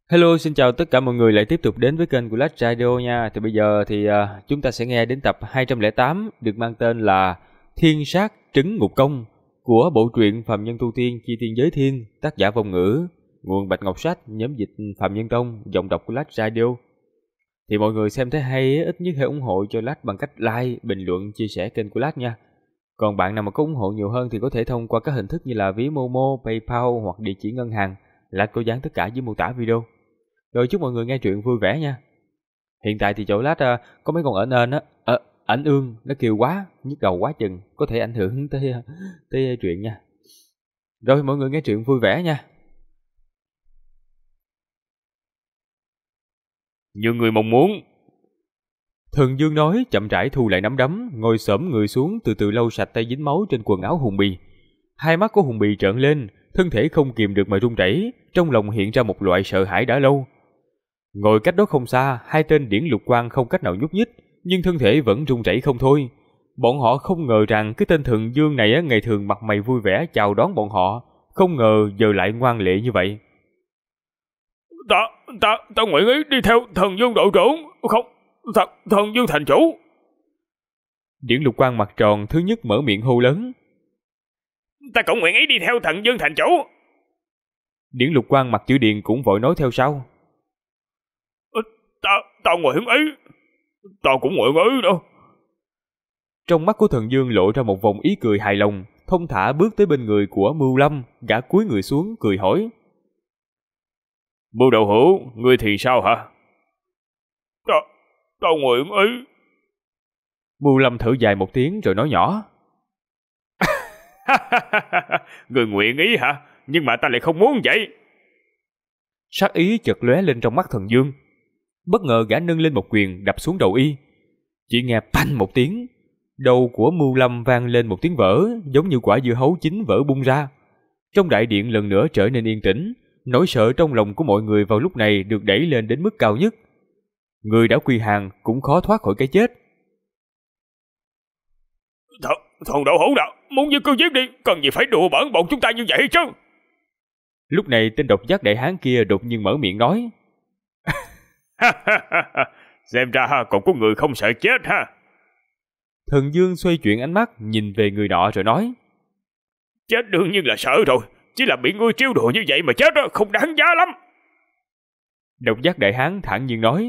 Hello, xin chào tất cả mọi người lại tiếp tục đến với kênh của Lách Radio nha. Thì bây giờ thì chúng ta sẽ nghe đến tập 208 được mang tên là Thiên Sát Trấn Ngục Công của bộ truyện Phạm Nhân Tu Tiên Chi Tiên Giới Thiên, tác giả Vong Ngữ, nguồn Bạch Ngọc Sách, nhóm dịch Phạm Nhân Tông, giọng đọc của Lách Radio. Thì mọi người xem thấy hay ít nhất hãy ủng hộ cho Lách bằng cách like, bình luận, chia sẻ kênh của Lách nha. Còn bạn nào mà có ủng hộ nhiều hơn thì có thể thông qua các hình thức như là ví Momo, PayPal hoặc địa chỉ ngân hàng. Lách có dán tất cả dưới mô tả video. Rồi chúc mọi người nghe truyện vui vẻ nha. Hiện tại thì chỗ Lách có mấy con ẩn ên á, ảnh ương nó kêu quá, nhức đầu quá chừng, có thể ảnh hưởng tới truyện nha. Rồi mọi người nghe truyện vui vẻ nha. Như người mong muốn. Thần Dương nói, chậm rãi thu lại nắm đấm, ngồi xổm người xuống, từ từ lau sạch tay dính máu trên quần áo Hùng Bì. Hai mắt của Hùng Bì trợn lên, thân thể không kìm được mà run rẩy, trong lòng hiện ra một loại sợ hãi đã lâu. Ngồi cách đó không xa, hai tên điển lục quang không cách nào nhúc nhích, nhưng thân thể vẫn run rẩy không thôi. Bọn họ không ngờ rằng cái tên Thần Dương này ngày thường mặt mày vui vẻ chào đón bọn họ, không ngờ giờ lại ngoan lệ như vậy. Ta nguyện ý đi theo Thần Dương đội trưởng, không, thần Dương thành chủ. Điển lục quang mặt tròn thứ nhất mở miệng hô lớn. Ta cũng nguyện ý đi theo Thần Dương thành chủ. Điển lục quang mặt chữ điền cũng vội nói theo sau. Ta nguyện ý. Ta cũng nguyện ý đâu. Trong mắt của Thần Dương lộ ra một vòng ý cười hài lòng, thông thả bước tới bên người của Mưu Lâm, gã cúi người xuống cười hỏi. Mưu đầu hữu, ngươi thì sao hả? Ta nguyện ý. Mưu Lâm thở dài một tiếng rồi nói nhỏ. Ngươi nguyện ý hả? Nhưng mà ta lại không muốn vậy. Sát ý chợt lóe lên trong mắt Thần Dương. Bất ngờ gã nâng lên một quyền đập xuống đầu y. Chỉ nghe panh một tiếng, đầu của Mưu Lâm vang lên một tiếng vỡ, giống như quả dưa hấu chín vỡ bung ra. Trong đại điện lần nữa trở nên yên tĩnh, nỗi sợ trong lòng của mọi người vào lúc này được đẩy lên đến mức cao nhất. Người đã quy hàng cũng khó thoát khỏi cái chết. Thần đạo hữu nào, muốn giết cứ giết đi, cần gì phải đùa bỡn bọn chúng ta như vậy chứ? Lúc này tên độc giác đại hán kia đột nhiên mở miệng nói. Xem ra còn có người không sợ chết ha. Thần Dương xoay chuyển ánh mắt nhìn về người nọ rồi nói. Chết đương nhiên là sợ rồi, chỉ là bị ngươi trêu đùa như vậy mà chết đó, không đáng giá lắm. Độc giác đại hán thản nhiên nói.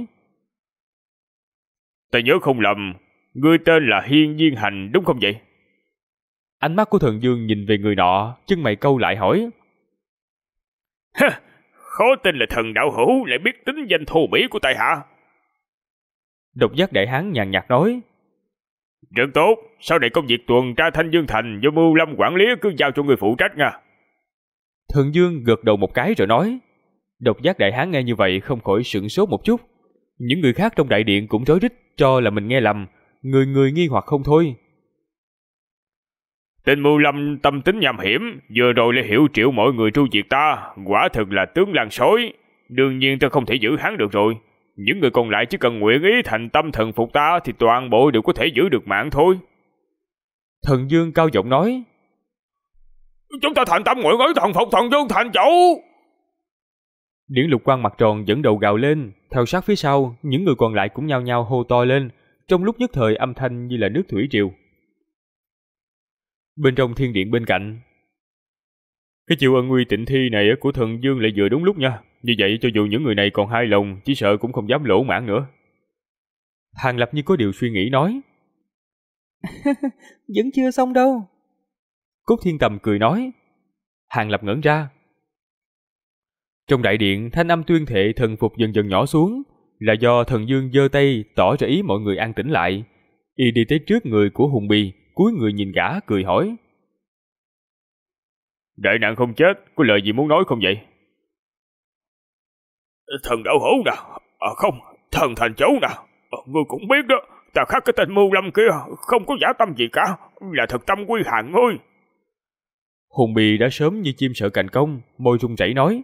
Ta nhớ không lầm, ngươi tên là Hiên Viên Hành đúng không vậy? Ánh mắt của Thần Dương nhìn về người nọ, chân mày câu lại hỏi. Khó tin là thần đạo hữu lại biết tính danh thô bỉ của tại hạ. Độc giác đại hán nhàn nhạt nói. Rất tốt, sau này công việc tuần tra Thanh Dương Thành do Mưu Lâm quản lý cứ giao cho người phụ trách nha. Thần Dương gật đầu một cái rồi nói. Độc giác đại hán nghe như vậy không khỏi sửng sốt một chút. Những người khác trong đại điện cũng rối rít cho là mình nghe lầm, người người nghi hoặc không thôi. Tên Mưu Lâm tâm tính nham hiểm, vừa rồi lại hiểu triệu mọi người tru diệt ta, quả thực là tướng làng sói. Đương nhiên ta không thể giữ hắn được rồi. Những người còn lại chỉ cần nguyện ý thành tâm thần phục ta thì toàn bộ đều có thể giữ được mạng thôi. Thần Dương cao giọng nói. Chúng ta thành tâm nguyện ý thần phục Thần Dương thành chủ. Điển lục quang mặt tròn dẫn đầu gào lên, theo sát phía sau, những người còn lại cũng nhao nhao hô to lên, trong lúc nhất thời âm thanh như là nước thủy triều. Bên trong thiên điện bên cạnh, cái chiêu ân uy tịnh thi này của Thần Dương lại vừa đúng lúc nha, như vậy cho dù những người này còn hai lòng, chỉ sợ cũng không dám lỗ mãn nữa. Hàng Lập như có điều suy nghĩ nói. Vẫn chưa xong đâu. Cốt Thiên Tầm cười nói. Hàng Lập ngẩn ra. Trong đại điện, thanh âm tuyên thệ thần phục dần dần nhỏ xuống, là do Thần Dương giơ tay tỏ ra ý mọi người an tĩnh lại. Y đi tới trước người của Hùng Bì, cúi người nhìn gã cười hỏi. Đại nạn không chết, có lời gì muốn nói không vậy? Thần đạo hữu nào? Không, thần thành chủ nào? Ngươi cũng biết đó, ta khác cái tên Mưu Lâm kia, không có giả tâm gì cả, là thật tâm quy hàng ngươi. Hùng Bì đã sớm như chim sợ cành công, môi run rẩy nói.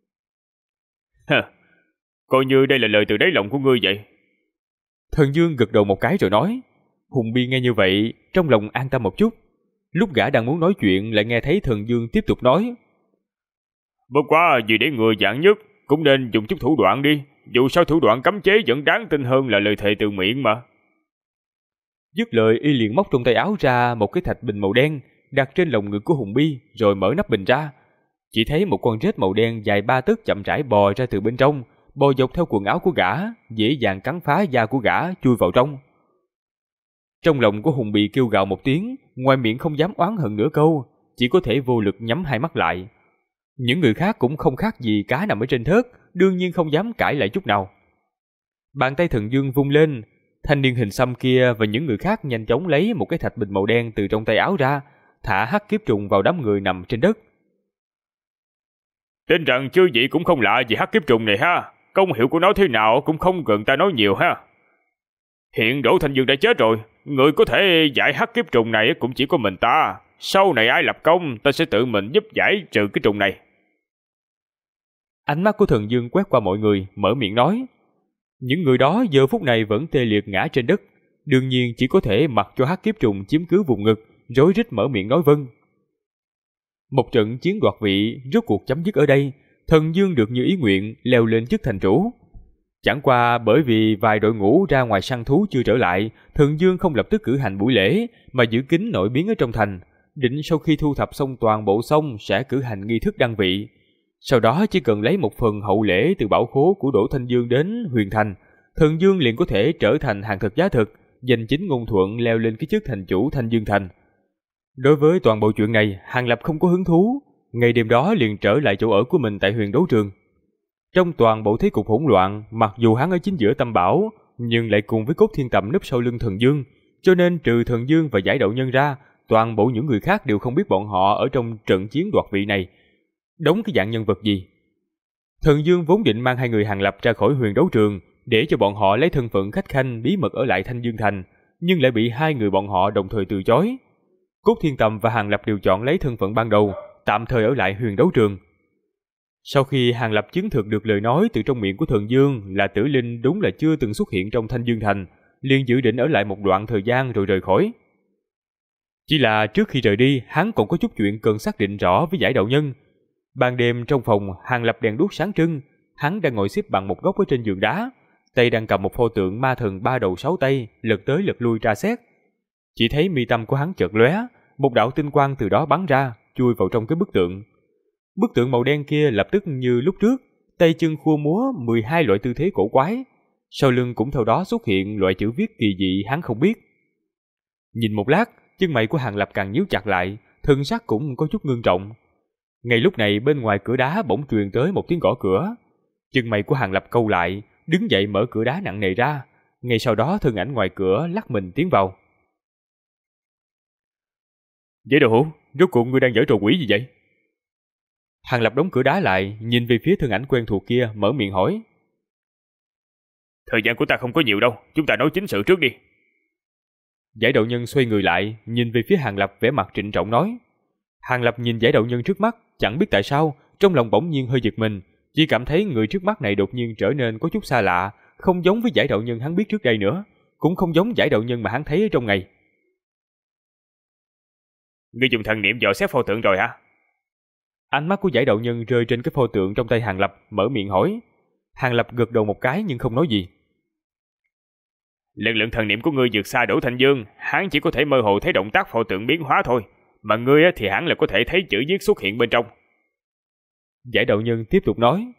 Coi như đây là lời từ đáy lòng của ngươi vậy. Thần Dương gật đầu một cái rồi nói. Hùng Bì nghe như vậy, trong lòng an tâm một chút. Lúc gã đang muốn nói chuyện lại nghe thấy Thần Dương tiếp tục nói. Bất quá vì để người dạng nhất, cũng nên dùng chút thủ đoạn đi, dù sao thủ đoạn cấm chế vẫn đáng tin hơn là lời thề từ miệng mà. Dứt lời, y liền móc trong tay áo ra một cái thạch bình màu đen, đặt trên lồng ngực của Hùng Bi, rồi mở nắp bình ra. Chỉ thấy một con rết màu đen dài 3 tấc chậm rãi bò ra từ bên trong, bò dọc theo quần áo của gã, dễ dàng cắn phá da của gã chui vào trong. Trong lòng của Hùng Bi kêu gào một tiếng, ngoài miệng không dám oán hận nửa câu, chỉ có thể vô lực nhắm hai mắt lại. Những người khác cũng không khác gì cá nằm ở trên thớt, đương nhiên không dám cãi lại chút nào. Bàn tay Thần Dương vung lên, thanh niên hình xăm kia và những người khác nhanh chóng lấy một cái thạch bình màu đen từ trong tay áo ra, thả hắc kiếp trùng vào đám người nằm trên đất. Tin rằng chư vị cũng không lạ gì hắc kiếp trùng này ha, công hiệu của nó thế nào cũng không cần ta nói nhiều ha. Hiện Đỗ Thanh Dương đã chết rồi, người có thể giải hắc kiếp trùng này cũng chỉ có mình ta. Sau này ai lập công, ta sẽ tự mình giúp giải trừ cái trùng này. Ánh mắt của Thần Dương quét qua mọi người, mở miệng nói. Những người đó giờ phút này vẫn tê liệt ngã trên đất, đương nhiên chỉ có thể mặc cho hắc kiếp trùng chiếm cứ vùng ngực, rối rít mở miệng nói vâng. Một trận chiến đoạt vị rốt cuộc chấm dứt ở đây, Thần Dương được như ý nguyện leo lên chức thành chủ. Chẳng qua bởi vì vài đội ngũ ra ngoài săn thú chưa trở lại, Thần Dương không lập tức cử hành buổi lễ mà giữ kín nội biến ở trong thành, định sau khi thu thập xong toàn bộ xong sẽ cử hành nghi thức đăng vị. Sau đó chỉ cần lấy một phần hậu lễ từ bảo khố của Đỗ Thanh Dương đến Huyền Thành, Thần Dương liền có thể trở thành hàng thật giá thực, giành chính ngôn thuận leo lên cái chức thành chủ Thanh Dương Thành. Đối với toàn bộ chuyện này, Hàng Lập không có hứng thú, ngày đêm đó liền trở lại chỗ ở của mình tại Huyền Đấu Trường. Trong toàn bộ thế cục hỗn loạn, mặc dù hắn ở chính giữa Tâm Bảo, nhưng lại cùng với Cốt Thiên Tầm núp sau lưng Thần Dương, cho nên trừ Thần Dương và Giải Đậu Nhân ra, toàn bộ những người khác đều không biết bọn họ ở trong trận chiến đoạt vị này đóng cái dạng nhân vật gì. Thần Dương vốn định mang hai người Hàng Lập ra khỏi Huyền Đấu Trường để cho bọn họ lấy thân phận khách khanh bí mật ở lại Thanh Dương Thành, nhưng lại bị hai người bọn họ đồng thời từ chối. Cốt Thiên Tầm và Hàng Lập đều chọn lấy thân phận ban đầu, tạm thời ở lại Huyền Đấu Trường. Sau khi Hàng Lập chứng thực được lời nói từ trong miệng của Thần Dương là Tử Linh đúng là chưa từng xuất hiện trong Thanh Dương Thành, liền dự định ở lại một đoạn thời gian rồi rời khỏi. Chỉ là trước khi rời đi, hắn còn có chút chuyện cần xác định rõ với Giải Đậu Nhân. Ban đêm trong phòng, Hàng Lập đèn đuốc sáng trưng, hắn đang ngồi xếp bằng một góc ở trên giường đá, tay đang cầm một pho tượng ma thần 3 đầu 6 tay, lật tới lật lui tra xét. Chỉ thấy mi tâm của hắn chợt lóe, một đạo tinh quang từ đó bắn ra, chui vào trong cái bức tượng. Bức tượng màu đen kia lập tức như lúc trước, tay chân khua múa 12 loại tư thế cổ quái, sau lưng cũng theo đó xuất hiện loại chữ viết kỳ dị hắn không biết. Nhìn một lát, chân mày của Hàng Lập càng nhíu chặt lại, thân sắc cũng có chút ngưng trọng. Ngay lúc này bên ngoài cửa đá bỗng truyền tới một tiếng gõ cửa. Chân mày của Hàng Lập cau lại, đứng dậy mở cửa đá nặng nề ra. Ngay sau đó thân ảnh ngoài cửa lắc mình tiến vào. Vậy đồ hữu, rốt cuộc ngươi đang giở trò quỷ gì vậy? Hàng Lập đóng cửa đá lại, nhìn về phía thân ảnh quen thuộc kia, mở miệng hỏi. Thời gian của ta không có nhiều đâu, chúng ta nói chính sự trước đi. Giải Đậu Nhân xoay người lại, nhìn về phía Hàng Lập vẻ mặt trịnh trọng nói. Hàng Lập nhìn Giải Đậu Nhân trước mắt, chẳng biết tại sao, trong lòng bỗng nhiên hơi giật mình, chỉ cảm thấy người trước mắt này đột nhiên trở nên có chút xa lạ, không giống với Giải Đậu Nhân hắn biết trước đây nữa, cũng không giống Giải Đậu Nhân mà hắn thấy ở trong ngày. Ngươi dùng thần niệm dò xét pho tượng rồi hả? Ánh mắt của Giải Đậu Nhân rơi trên cái pho tượng trong tay Hàng Lập, mở miệng hỏi. Hàng Lập gật đầu một cái nhưng không nói gì. Lực lượng thần niệm của ngươi vượt xa Đỗ Thanh Dương, hắn chỉ có thể mơ hồ thấy động tác pho tượng biến hóa thôi, mà ngươi thì hắn là có thể thấy chữ viết xuất hiện bên trong. Giải Đậu Nhân tiếp tục nói.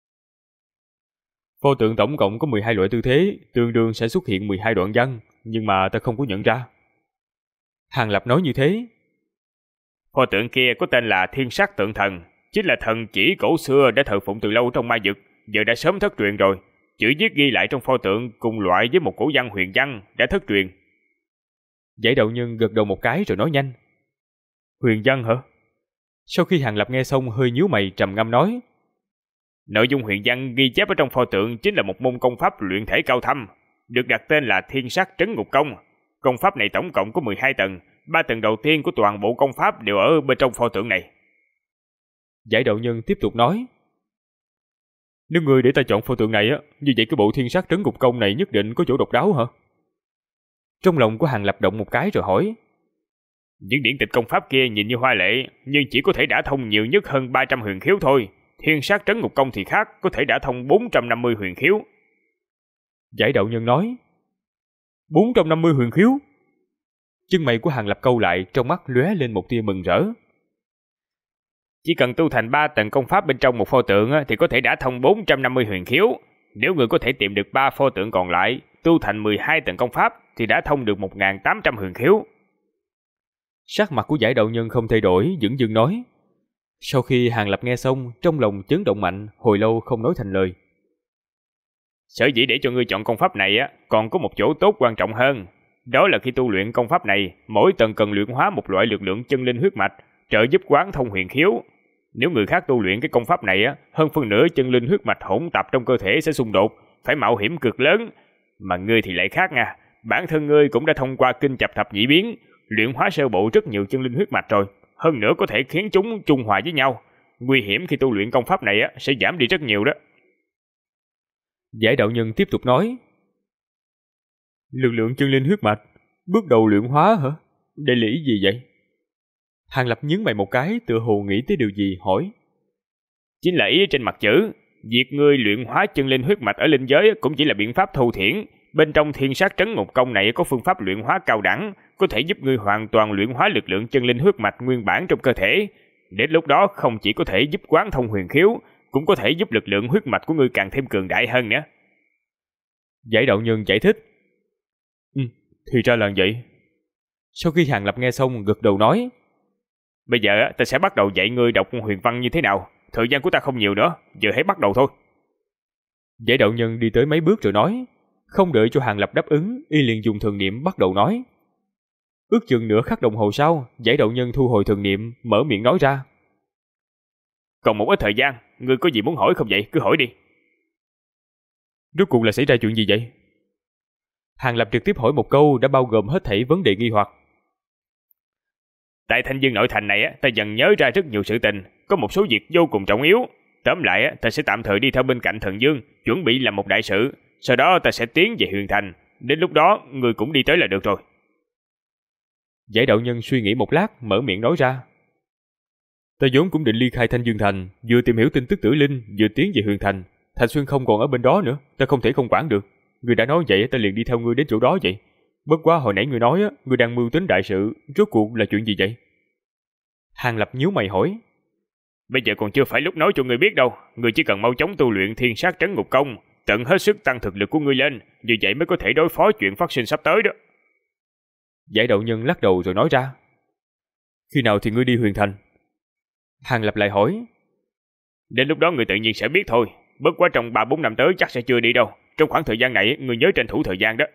Pho tượng tổng cộng có 12 loại tư thế, tương đương sẽ xuất hiện 12 đoạn văn, nhưng mà ta không có nhận ra. Hàng Lập nói như thế. Pho tượng kia có tên là Thiên Sát Tượng Thần, chính là thần chỉ cổ xưa đã thờ phụng từ lâu trong ma vực, giờ đã sớm thất truyền rồi. Chữ viết ghi lại trong pho tượng cùng loại với một cổ văn huyền văn đã thất truyền. Giải Đậu Nhân gật đầu một cái rồi nói nhanh. Huyền văn hả? Sau khi Hàng Lập nghe xong hơi nhíu mày trầm ngâm nói. Nội dung huyền văn ghi chép ở trong pho tượng chính là một môn công pháp luyện thể cao thâm, được đặt tên là Thiên Sát Trấn Ngục Công. Công pháp này tổng cộng có 12 tầng, 3 tầng đầu tiên của toàn bộ công pháp đều ở bên trong pho tượng này. Giải Đậu Nhân tiếp tục nói. Nếu người để ta chọn pho tượng này á, như vậy cái bộ Thiên Sát Trấn Ngục Công này nhất định có chỗ độc đáo hả? Trong lòng của Hàng Lập động một cái rồi hỏi. Những điển tịch công pháp kia nhìn như hoa lệ, nhưng chỉ có thể đả thông nhiều nhất hơn 300 huyền khiếu thôi. Thiên sát trấn ngục công thì khác, có thể đã thông 450 huyền khiếu. Giải đạo nhân nói. 450 huyền khiếu? Chân mày của Hàng Lập câu lại, trong mắt lóe lên một tia mừng rỡ. Chỉ cần tu thành 3 tầng công pháp bên trong một pho tượng thì có thể đã thông 450 huyền khiếu. Nếu người có thể tìm được 3 pho tượng còn lại, tu thành 12 tầng công pháp thì đã thông được 1.800 huyền khiếu. Sắc mặt của giải đạo nhân không thay đổi, dửng dưng nói. Sau khi Hàng Lập nghe xong, trong lòng chấn động mạnh, hồi lâu không nói thành lời. Sở dĩ để cho ngươi chọn công pháp này còn có một chỗ tốt quan trọng hơn. Đó là khi tu luyện công pháp này, mỗi tầng cần luyện hóa một loại lực lượng chân linh huyết mạch, trợ giúp quán thông huyền khiếu. Nếu người khác tu luyện cái công pháp này hơn phân nửa chân linh huyết mạch hỗn tạp trong cơ thể sẽ xung đột, phải mạo hiểm cực lớn. Mà ngươi thì lại khác nha, bản thân ngươi cũng đã thông qua kinh chập thập nhị biến, luyện hóa sơ bộ rất nhiều chân linh huyết mạch rồi, hơn nữa có thể khiến chúng trung hòa với nhau. Nguy hiểm khi tu luyện công pháp này sẽ giảm đi rất nhiều đó. Giải đạo nhân tiếp tục nói. Lực lượng chân linh huyết mạch, bước đầu luyện hóa hả? Đây là ý gì vậy? Hàng Lập nhướng mày một cái, tựa hồ nghĩ tới điều gì, hỏi. Chính là ý trên mặt chữ. Việc ngươi luyện hóa chân linh huyết mạch ở linh giới cũng chỉ là biện pháp thô thiển. Bên trong thiên sát trấn ngục công này có phương pháp luyện hóa cao đẳng, có thể giúp ngươi hoàn toàn luyện hóa lực lượng chân linh huyết mạch nguyên bản trong cơ thể. Đến lúc đó không chỉ có thể giúp quán thông huyền khiếu, cũng có thể giúp lực lượng huyết mạch của ngươi càng thêm cường đại hơn nữa. Giải đạo nhân giải thích. Thì ra là vậy. Sau khi Hàng Lập nghe xong, gật đầu nói. Bây giờ ta sẽ bắt đầu dạy ngươi đọc huyền văn như thế nào. Thời gian của ta không nhiều nữa, giờ hãy bắt đầu thôi. Giải đạo nhân đi tới mấy bước rồi nói. Không đợi cho Hàng Lập đáp ứng, y liền dùng thần niệm bắt đầu nói. Ước chừng nửa khắc đồng hồ sau, giải đạo nhân thu hồi thần niệm, mở miệng nói ra. Còn một ít thời gian, ngươi có gì muốn hỏi không vậy? Cứ hỏi đi. Rốt cuộc là xảy ra chuyện gì vậy? Hàng Lập trực tiếp hỏi một câu đã bao gồm hết thảy vấn đề nghi hoặc. Tại Thanh Dương nội thành này ta dần nhớ ra rất nhiều sự tình, có một số việc vô cùng trọng yếu. Tóm lại ta sẽ tạm thời đi theo bên cạnh Thần Dương, chuẩn bị làm một đại sự. Sau đó ta sẽ tiến về Huyền Thành. Đến lúc đó ngươi cũng đi tới là được rồi. Giải đạo nhân suy nghĩ một lát, mở miệng nói ra. Ta vốn cũng định ly khai Thanh Dương Thành, vừa tìm hiểu tin tức Tử Linh, vừa tiến về Huyền Thành. Thành Xuyên không còn ở bên đó nữa, ta không thể không quản được. Ngươi đã nói vậy, ta liền đi theo ngươi đến chỗ đó vậy. Bất quá hồi nãy ngươi nói ngươi đang mưu tính đại sự, rốt cuộc là chuyện gì vậy? Hàng Lập nhíu mày hỏi. Bây giờ còn chưa phải lúc nói cho ngươi biết đâu, ngươi chỉ cần mau chóng tu luyện thiên sát trấn ngục công, tận hết sức tăng thực lực của ngươi lên, như vậy mới có thể đối phó chuyện phát sinh sắp tới đó. Giải đạo nhân lắc đầu rồi nói ra. Khi nào thì ngươi đi Huyền Thành? Hàng Lập lại hỏi. Đến lúc đó ngươi tự nhiên sẽ biết thôi, bất quá trong 3-4 năm tới chắc sẽ chưa đi đâu. Trong khoảng thời gian này ngươi nhớ tranh thủ thời gian đó.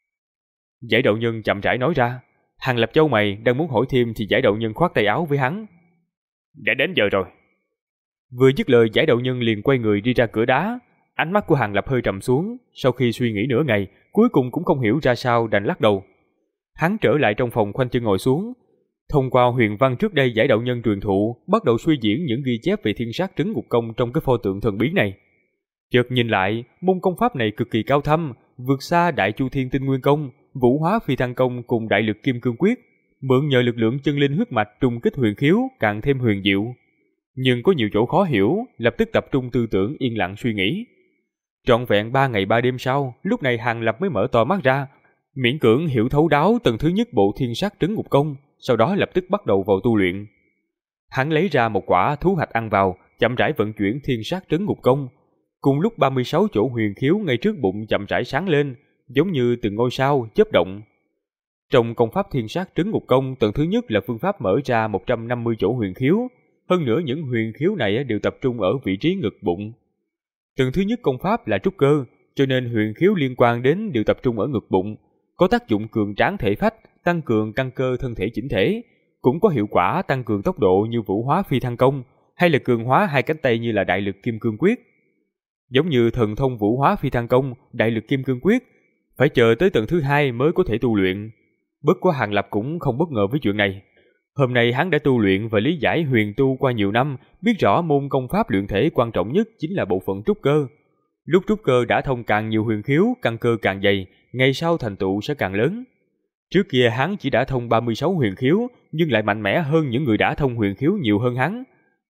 Giải đạo nhân chậm rãi nói ra. Hàng Lập chau mày đang muốn hỏi thêm thì giải đạo nhân khoát tay áo với hắn. Đã đến giờ rồi. Vừa dứt lời, giải đạo nhân liền quay người đi ra cửa đá. Ánh mắt của Hàng Lập hơi trầm xuống, sau khi suy nghĩ nửa ngày, cuối cùng cũng không hiểu ra sao đành lắc đầu. Hắn trở lại trong phòng khoanh chân ngồi xuống. Thông qua huyền văn trước đây giải đạo nhân truyền thụ, bắt đầu suy diễn những ghi chép về thiên sát trấn ngục công trong cái pho tượng thần bí này. Chợt nhìn lại, môn công pháp này cực kỳ cao thâm, vượt xa Đại Chu Thiên Tinh Nguyên Công, Vũ Hóa Phi Thăng Công cùng Đại Lực Kim Cương Quyết, mượn nhờ lực lượng chân linh huyết mạch trùng kích huyền khiếu càng thêm huyền diệu. Nhưng có nhiều chỗ khó hiểu, lập tức tập trung tư tưởng yên lặng suy nghĩ. Trọn vẹn 3 ngày 3 đêm sau, lúc này Hàng Lập mới mở to mắt ra, miễn cưỡng hiểu thấu đáo tầng thứ nhất bộ thiên sát trấn ngục công, sau đó lập tức bắt đầu vào tu luyện. Hắn lấy ra một quả thú hạch ăn vào, chậm rãi vận chuyển thiên sát trấn ngục công. Cùng lúc 36 chỗ huyền khiếu ngay trước bụng chậm rãi sáng lên, giống như từng ngôi sao chớp động. Trong công pháp thiên sát trấn ngục công, tầng thứ nhất là phương pháp mở ra 150 chỗ huyền khiếu, hơn nữa những huyền khiếu này đều tập trung ở vị trí ngực bụng. Tầng thứ nhất công pháp là trúc cơ, cho nên huyền khiếu liên quan đến đều tập trung ở ngực bụng, có tác dụng cường tráng thể phách, tăng cường căn cơ thân thể chỉnh thể, cũng có hiệu quả tăng cường tốc độ như Vũ Hóa Phi Thăng Công, hay là cường hóa hai cánh tay như là Đại Lực Kim Cương Quyết. Giống như thần thông Vũ Hóa Phi Thăng Công, Đại Lực Kim Cương Quyết, phải chờ tới tầng thứ 2 mới có thể tu luyện. Bất quá Hàng Lập cũng không bất ngờ với chuyện này. Hôm nay hắn đã tu luyện và lý giải huyền tu qua nhiều năm, biết rõ môn công pháp luyện thể quan trọng nhất chính là bộ phận trúc cơ. Lúc trúc cơ đã thông càng nhiều huyền khiếu, căn cơ càng dày, ngày sau thành tựu sẽ càng lớn. Trước kia hắn chỉ đã thông 36 huyền khiếu, nhưng lại mạnh mẽ hơn những người đã thông huyền khiếu nhiều hơn hắn.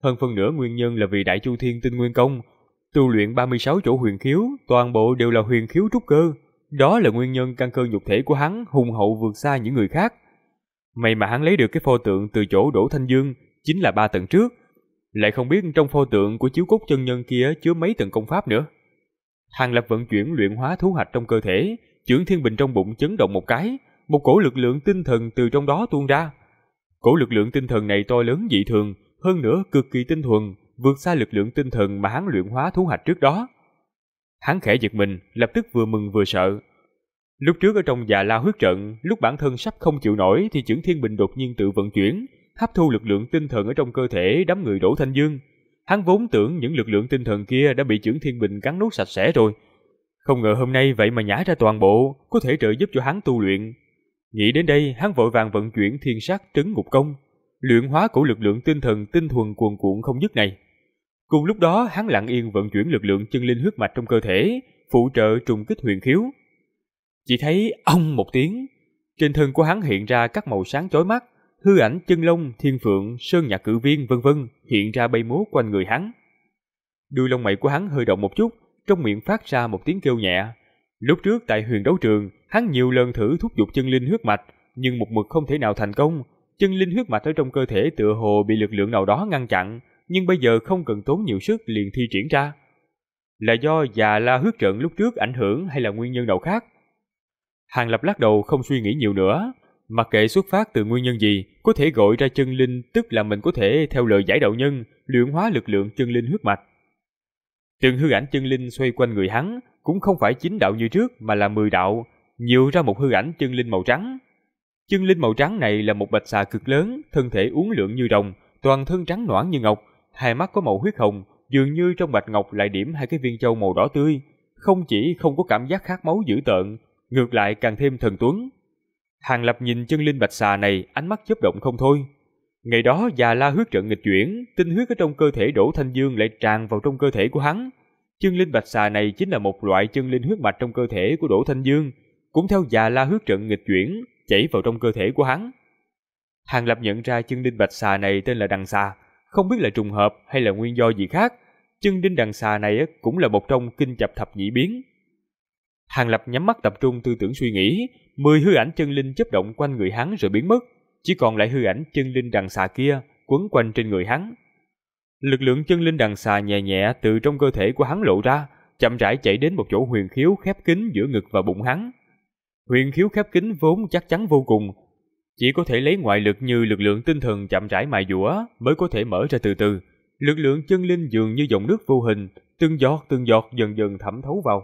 Hơn phân nửa nguyên nhân là vì Đại Chu Thiên Tinh Nguyên Công, tu luyện 36 chỗ huyền khiếu, toàn bộ đều là huyền khiếu trúc cơ. Đó là nguyên nhân căn cơ nhục thể của hắn hùng hậu vượt xa những người khác. May mà hắn lấy được cái pho tượng từ chỗ Đỗ Thanh Dương, chính là 3 tầng trước. Lại không biết trong pho tượng của Chiếu Cốt chân nhân kia chứa mấy tầng công pháp nữa. Hàng Lập vận chuyển luyện hóa thú hạch trong cơ thể, chưởng thiên bình trong bụng chấn động một cái, một cổ lực lượng tinh thần từ trong đó tuôn ra. Cổ lực lượng tinh thần này to lớn dị thường, hơn nữa cực kỳ tinh thuần, vượt xa lực lượng tinh thần mà hắn luyện hóa thú hạch trước đó. Hắn khẽ giật mình, lập tức vừa mừng vừa sợ. Lúc trước ở trong Già La huyết trận, lúc bản thân sắp không chịu nổi thì chưởng thiên bình đột nhiên tự vận chuyển, hấp thu lực lượng tinh thần ở trong cơ thể đám người Đỗ Thanh Dương. Hắn vốn tưởng những lực lượng tinh thần kia đã bị chưởng thiên bình cắn nuốt sạch sẽ rồi. Không ngờ hôm nay vậy mà nhả ra toàn bộ, có thể trợ giúp cho hắn tu luyện. Nghĩ đến đây, hắn vội vàng vận chuyển Thiên Sát Trấn Ngục Công, luyện hóa cổ lực lượng tinh thần tinh thuần cuồn cuộn không dứt này. Cùng lúc đó, hắn lặng yên vận chuyển lực lượng chân linh huyết mạch trong cơ thể, phụ trợ trùng kích huyền khiếu. Chỉ thấy ong một tiếng, trên thân của hắn hiện ra các màu sáng chói mắt, hư ảnh chân long, thiên phượng, sơn nhạc cự viên vân vân hiện ra bay múa quanh người hắn. Đuôi lông mày của hắn hơi động một chút, trong miệng phát ra một tiếng kêu nhẹ. Lúc trước tại huyền đấu trường, hắn nhiều lần thử thúc giục chân linh huyết mạch, nhưng một mực không thể nào thành công. Chân linh huyết mạch ở trong cơ thể tựa hồ bị lực lượng nào đó ngăn chặn, nhưng bây giờ không cần tốn nhiều sức liền thi triển ra. Là do Già La huyết trận lúc trước ảnh hưởng hay là nguyên nhân nào khác? Hàng Lập lắc đầu không suy nghĩ nhiều nữa, mặc kệ xuất phát từ nguyên nhân gì, có thể gọi ra chân linh, tức là mình có thể theo lời giải đạo nhân luyện hóa lực lượng chân linh huyết mạch. Từng hư ảnh chân linh xoay quanh người hắn, cũng không phải 9 đạo như trước mà là 10 đạo, nhiều ra một hư ảnh chân linh màu trắng. Chân linh màu trắng này là một bạch xà cực lớn, thân thể uốn lượn như rồng, toàn thân trắng nõn như ngọc, hai mắt có màu huyết hồng, dường như trong bạch ngọc lại điểm hai cái viên châu màu đỏ tươi, không chỉ không có cảm giác khát máu dữ tợn, ngược lại càng thêm thần tuấn. Hàng Lập nhìn chân linh bạch xà này, ánh mắt chớp động không thôi. Ngày đó Già La huyết trận nghịch chuyển, tinh huyết ở trong cơ thể Đỗ Thanh Dương lại tràn vào trong cơ thể của hắn. Chân linh bạch xà này chính là một loại chân linh huyết mạch trong cơ thể của Đỗ Thanh Dương, cũng theo Già La huyết trận nghịch chuyển chảy vào trong cơ thể của hắn. Hàng Lập nhận ra chân linh bạch xà này tên là đằng xà, không biết là trùng hợp hay là nguyên do gì khác. Chân linh đằng xà này cũng là một trong kinh chập thập nhị biến. Hàng Lập nhắm mắt tập trung tư tưởng suy nghĩ, 10 hư ảnh chân linh chớp động quanh người hắn rồi biến mất, chỉ còn lại hư ảnh chân linh đằng xà kia quấn quanh trên người hắn. Lực lượng chân linh đằng xà nhẹ nhẹ từ trong cơ thể của hắn lộ ra, chậm rãi chạy đến một chỗ huyền khiếu khép kín giữa ngực và bụng hắn. Huyền khiếu khép kín vốn chắc chắn vô cùng, chỉ có thể lấy ngoại lực như lực lượng tinh thần chậm rãi mài dũa mới có thể mở ra từ từ. Lực lượng chân linh dường như dòng nước vô hình, từng giọt dần dần thẩm thấu vào.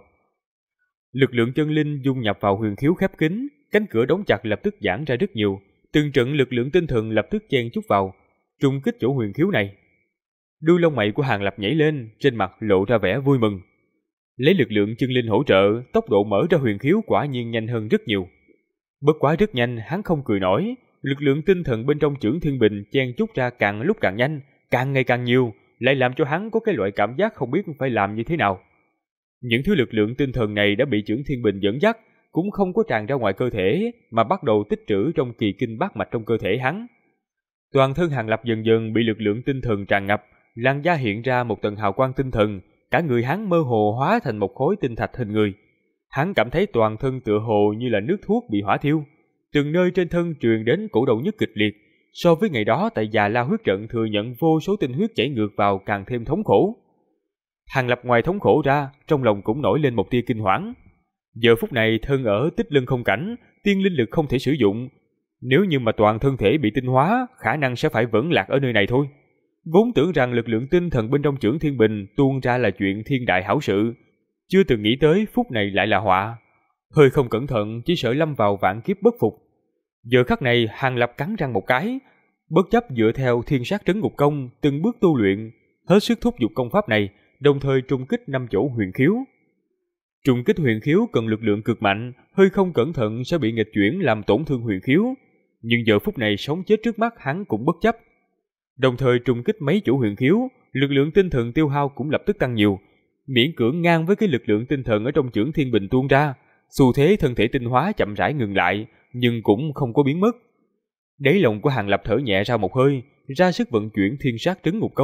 Lực lượng chân linh dung nhập vào huyền khiếu khép kín, cánh cửa đóng chặt lập tức giãn ra rất nhiều, từng trận lực lượng tinh thần lập tức chen chúc vào, trùng kích chỗ huyền khiếu này. Đuôi lông mày của Hàng Lập nhảy lên, trên mặt lộ ra vẻ vui mừng. Lấy lực lượng chân linh hỗ trợ, tốc độ mở ra huyền khiếu quả nhiên nhanh hơn rất nhiều. Bất quá rất nhanh, hắn không cười nổi, lực lượng tinh thần bên trong chưởng thiên bình chen chúc ra càng lúc càng nhanh, càng ngày càng nhiều, lại làm cho hắn có cái loại cảm giác không biết phải làm như thế nào. Những thứ lực lượng tinh thần này đã bị chưởng thiên bình dẫn dắt, cũng không có tràn ra ngoài cơ thể, mà bắt đầu tích trữ trong kỳ kinh bát mạch trong cơ thể hắn. Toàn thân Hàng Lập dần dần bị lực lượng tinh thần tràn ngập, làn da hiện ra một tầng hào quang tinh thần, cả người hắn mơ hồ hóa thành một khối tinh thạch hình người. Hắn cảm thấy toàn thân tựa hồ như là nước thuốc bị hỏa thiêu, từng nơi trên thân truyền đến cổ đau nhức kịch liệt, so với ngày đó tại Già La huyết trận thừa nhận vô số tinh huyết chảy ngược vào càng thêm thống khổ. Hàng Lập ngoài thống khổ ra, trong lòng cũng nổi lên một tia kinh hoảng. Giờ phút này thân ở Tích Lân không cảnh, tiên linh lực không thể sử dụng. Nếu như mà toàn thân thể bị tinh hóa, khả năng sẽ phải vẫn lạc ở nơi này thôi. Vốn tưởng rằng lực lượng tinh thần bên trong chưởng thiên bình tuôn ra là chuyện thiên đại hảo sự, chưa từng nghĩ tới phút này lại là họa. Hơi không cẩn thận chỉ sợ lâm vào vạn kiếp bất phục. Giờ khắc này Hàng Lập cắn răng một cái, bất chấp dựa theo Thiên Sát Trấn Ngục Công từng bước tu luyện, hết sức thúc giục công pháp này, đồng thời trùng kích 5 chỗ huyền khiếu. Trùng kích huyền khiếu cần lực lượng cực mạnh, hơi không cẩn thận sẽ bị nghịch chuyển làm tổn thương huyền khiếu, nhưng giờ phút này sống chết trước mắt hắn cũng bất chấp. Đồng thời trùng kích mấy chỗ huyền khiếu, lực lượng tinh thần tiêu hao cũng lập tức tăng nhiều, miễn cưỡng ngang với cái lực lượng tinh thần ở trong chưởng thiên bình tuôn ra, xu thế thân thể tinh hóa chậm rãi ngừng lại, nhưng cũng không có biến mất. Đáy lòng của Hàng Lập thở nhẹ ra một hơi, ra sức vận chuyển Thiên Sát Trấn Ngục Công,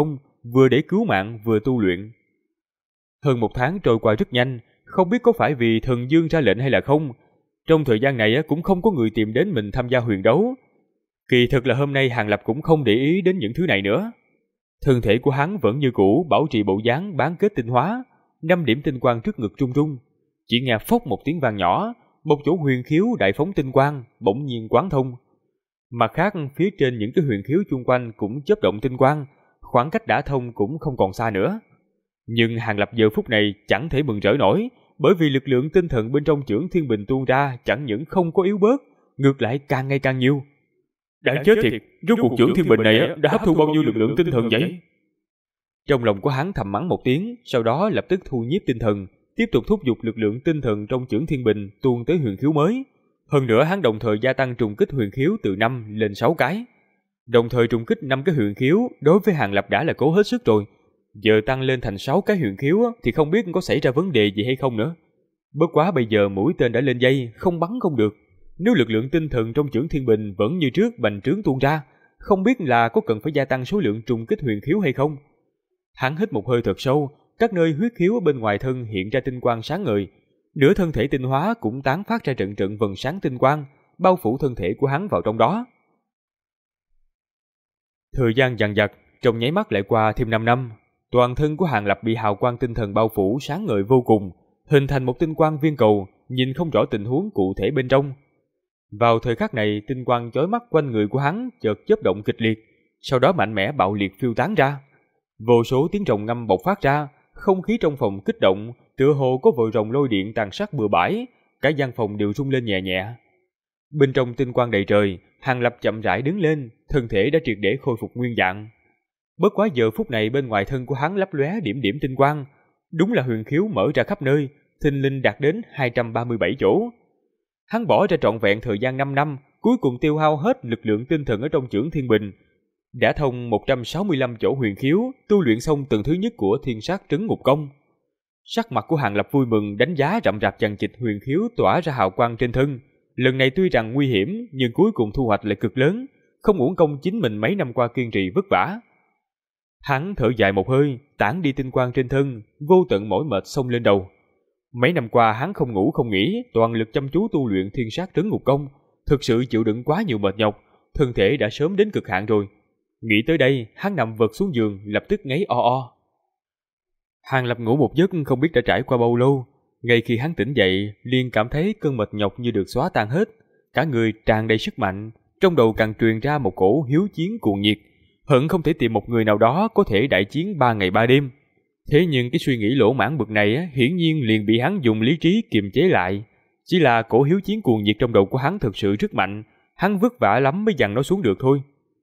vừa để cứu mạng vừa tu luyện. Hơn 1 tháng trôi qua rất nhanh, không biết có phải vì thần dương ra lệnh hay là không. Trong thời gian này cũng không có người tìm đến mình tham gia huyền đấu. Kỳ thực là hôm nay Hàng Lập cũng không để ý đến những thứ này nữa. Thân thể của hắn vẫn như cũ, bảo trì bộ dáng bán kết tinh hóa, 5 điểm tinh quang trước ngực trung trung. Chỉ nghe phốc một tiếng vang nhỏ, một chỗ huyền khiếu đại phóng tinh quang bỗng nhiên quán thông. Mặt khác, phía trên những cái huyền khiếu chung quanh cũng chớp động tinh quang, khoảng cách đã thông cũng không còn xa nữa. Nhưng Hàng Lập giờ phút này chẳng thể mừng rỡ nổi, bởi vì lực lượng tinh thần bên trong chưởng thiên bình tuôn ra chẳng những không có yếu bớt, ngược lại càng ngày càng nhiều. Đáng chết thiệt, rốt cuộc chưởng thiên bình này đã hấp thu bao nhiêu lực lượng tinh thần vậy? Trong lòng của hắn thầm mắng một tiếng, sau đó lập tức thu nhiếp tinh thần, tiếp tục thúc giục lực lượng tinh thần trong chưởng thiên bình tuôn tới huyền khiếu mới. Hơn nữa hắn đồng thời gia tăng trùng kích huyền khiếu từ 5 lên 6 cái. Đồng thời trùng kích 5 cái huyền khiếu đối với Hàng Lập đã là cố hết sức rồi. Giờ tăng lên thành 6 cái huyền khiếu thì không biết có xảy ra vấn đề gì hay không nữa. Bất quá bây giờ mũi tên đã lên dây, không bắn không được. Nếu lực lượng tinh thần trong chưởng thiên bình vẫn như trước bành trướng tuôn ra, không biết là có cần phải gia tăng số lượng trùng kích huyền khiếu hay không. Hắn hít một hơi thật sâu, các nơi huyết khiếu ở bên ngoài thân hiện ra tinh quang sáng ngời, nửa thân thể tinh hóa cũng tán phát ra trận trận vầng sáng tinh quang, bao phủ thân thể của hắn vào trong đó. Thời gian dằng dặc, trong nháy mắt lại qua thêm 5 năm, toàn thân của Hàng Lập bị hào quang tinh thần bao phủ sáng ngời vô cùng, hình thành một tinh quang viên cầu, nhìn không rõ tình huống cụ thể bên trong. Vào thời khắc này, tinh quang chói mắt quanh người của hắn chợt chớp động kịch liệt, sau đó mạnh mẽ bạo liệt phiêu tán ra. Vô số tiếng rồng ngâm bộc phát ra, không khí trong phòng kích động, tựa hồ có vòi rồng lôi điện tàn sát bừa bãi, cả gian phòng đều rung lên nhẹ nhẹ. Bên trong tinh quang đầy trời, Hàng Lập chậm rãi đứng lên, thân thể đã triệt để khôi phục nguyên dạng. Bất quá giờ phút này bên ngoài thân của hắn lấp lóe điểm điểm tinh quang, đúng là huyền khiếu mở ra khắp nơi, thình lình đạt đến 237 chỗ. Hắn bỏ ra trọn vẹn thời gian 5 năm, cuối cùng tiêu hao hết lực lượng tinh thần ở trong chưởng thiên bình, đã thông 165 chỗ huyền khiếu, tu luyện xong tầng thứ nhất của thiên sát trấn ngục công. Sắc mặt của Hàng Lập vui mừng, đánh giá rậm rạp chằng chịt huyền khiếu tỏa ra hào quang trên thân. Lần này tuy rằng nguy hiểm, nhưng cuối cùng thu hoạch lại cực lớn, không uổng công chính mình mấy năm qua kiên trì vất vả. Hắn thở dài một hơi, tản đi tinh quang trên thân, vô tận mỏi mệt xông lên đầu. Mấy năm qua hắn không ngủ không nghỉ, toàn lực chăm chú tu luyện thiên sát trấn ngục công, thực sự chịu đựng quá nhiều mệt nhọc, thân thể đã sớm đến cực hạn rồi. Nghĩ tới đây, hắn nằm vật xuống giường, lập tức ngáy o o. Hàng Lập ngủ một giấc không biết đã trải qua bao lâu, ngay khi hắn tỉnh dậy, liền cảm thấy cơn mệt nhọc như được xóa tan hết, cả người tràn đầy sức mạnh, trong đầu càng truyền ra một cổ hiếu chiến cuồng nhiệt, hận không thể tìm một người nào đó có thể đại chiến 3 ngày 3 đêm. Thế nhưng cái suy nghĩ lỗ mãn bực này hiển nhiên liền bị hắn dùng lý trí kiềm chế lại. Chỉ là cổ hiếu chiến cuồng nhiệt trong đầu của hắn thực sự rất mạnh, hắn vất vả lắm mới dằn nó xuống được thôi.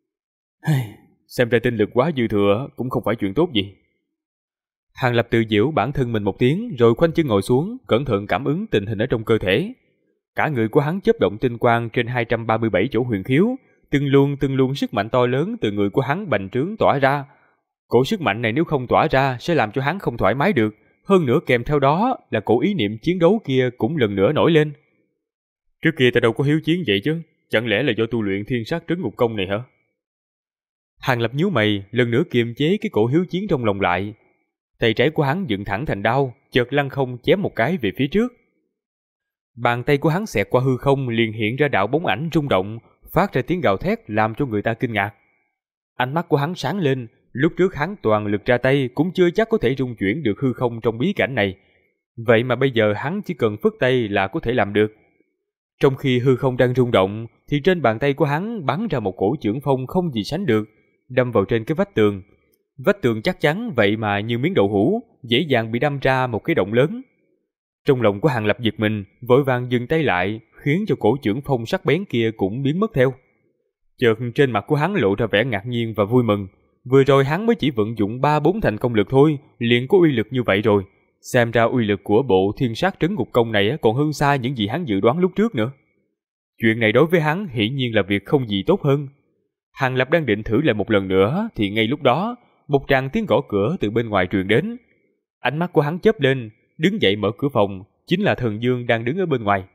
Xem ra tinh lực quá dư thừa cũng không phải chuyện tốt gì. Hàng Lập tự giễu bản thân mình một tiếng, rồi khoanh chân ngồi xuống, cẩn thận cảm ứng tình hình ở trong cơ thể. Cả người của hắn chớp động tinh quang trên 237 chỗ huyền khiếu, từng luồng sức mạnh to lớn từ người của hắn bành trướng tỏa ra. Cổ sức mạnh này nếu không tỏa ra sẽ làm cho hắn không thoải mái được, hơn nữa kèm theo đó là cổ ý niệm chiến đấu kia cũng lần nữa nổi lên. Trước kia ta đâu có hiếu chiến vậy chứ, chẳng lẽ là do tu luyện thiên sát trấn ngục công này hả? Hàng Lập nhíu mày, lần nữa kiềm chế cái cổ hiếu chiến trong lòng lại. Tay trái của hắn dựng thẳng thành đao, chợt lăng không chém một cái về phía trước. Bàn tay của hắn xẹt qua hư không, liền hiện ra đạo bóng ảnh rung động, phát ra tiếng gào thét làm cho người ta kinh ngạc. Ánh mắt của hắn sáng lên, lúc trước hắn toàn lực ra tay cũng chưa chắc có thể rung chuyển được hư không trong bí cảnh này. Vậy mà bây giờ hắn chỉ cần phất tay là có thể làm được. Trong khi hư không đang rung động, thì trên bàn tay của hắn bắn ra một cổ chưởng phong không gì sánh được, đâm vào trên cái vách tường. Vách tường chắc chắn vậy mà như miếng đậu hũ, dễ dàng bị đâm ra một cái động lớn. Trong lòng của Hàng Lập giật mình, vội vàng dừng tay lại, khiến cho cổ chưởng phong sắc bén kia cũng biến mất theo. Chợt trên mặt của hắn lộ ra vẻ ngạc nhiên và vui mừng. Vừa rồi hắn mới chỉ vận dụng 3-4 thành công lực thôi, liền có uy lực như vậy rồi. Xem ra uy lực của bộ thiên sát trấn ngục công này còn hơn xa những gì hắn dự đoán lúc trước nữa. Chuyện này đối với hắn hiển nhiên là việc không gì tốt hơn. Hàng Lập đang định thử lại một lần nữa, thì ngay lúc đó, một tràng tiếng gõ cửa từ bên ngoài truyền đến. Ánh mắt của hắn chớp lên, đứng dậy mở cửa phòng, chính là Thần Dương đang đứng ở bên ngoài.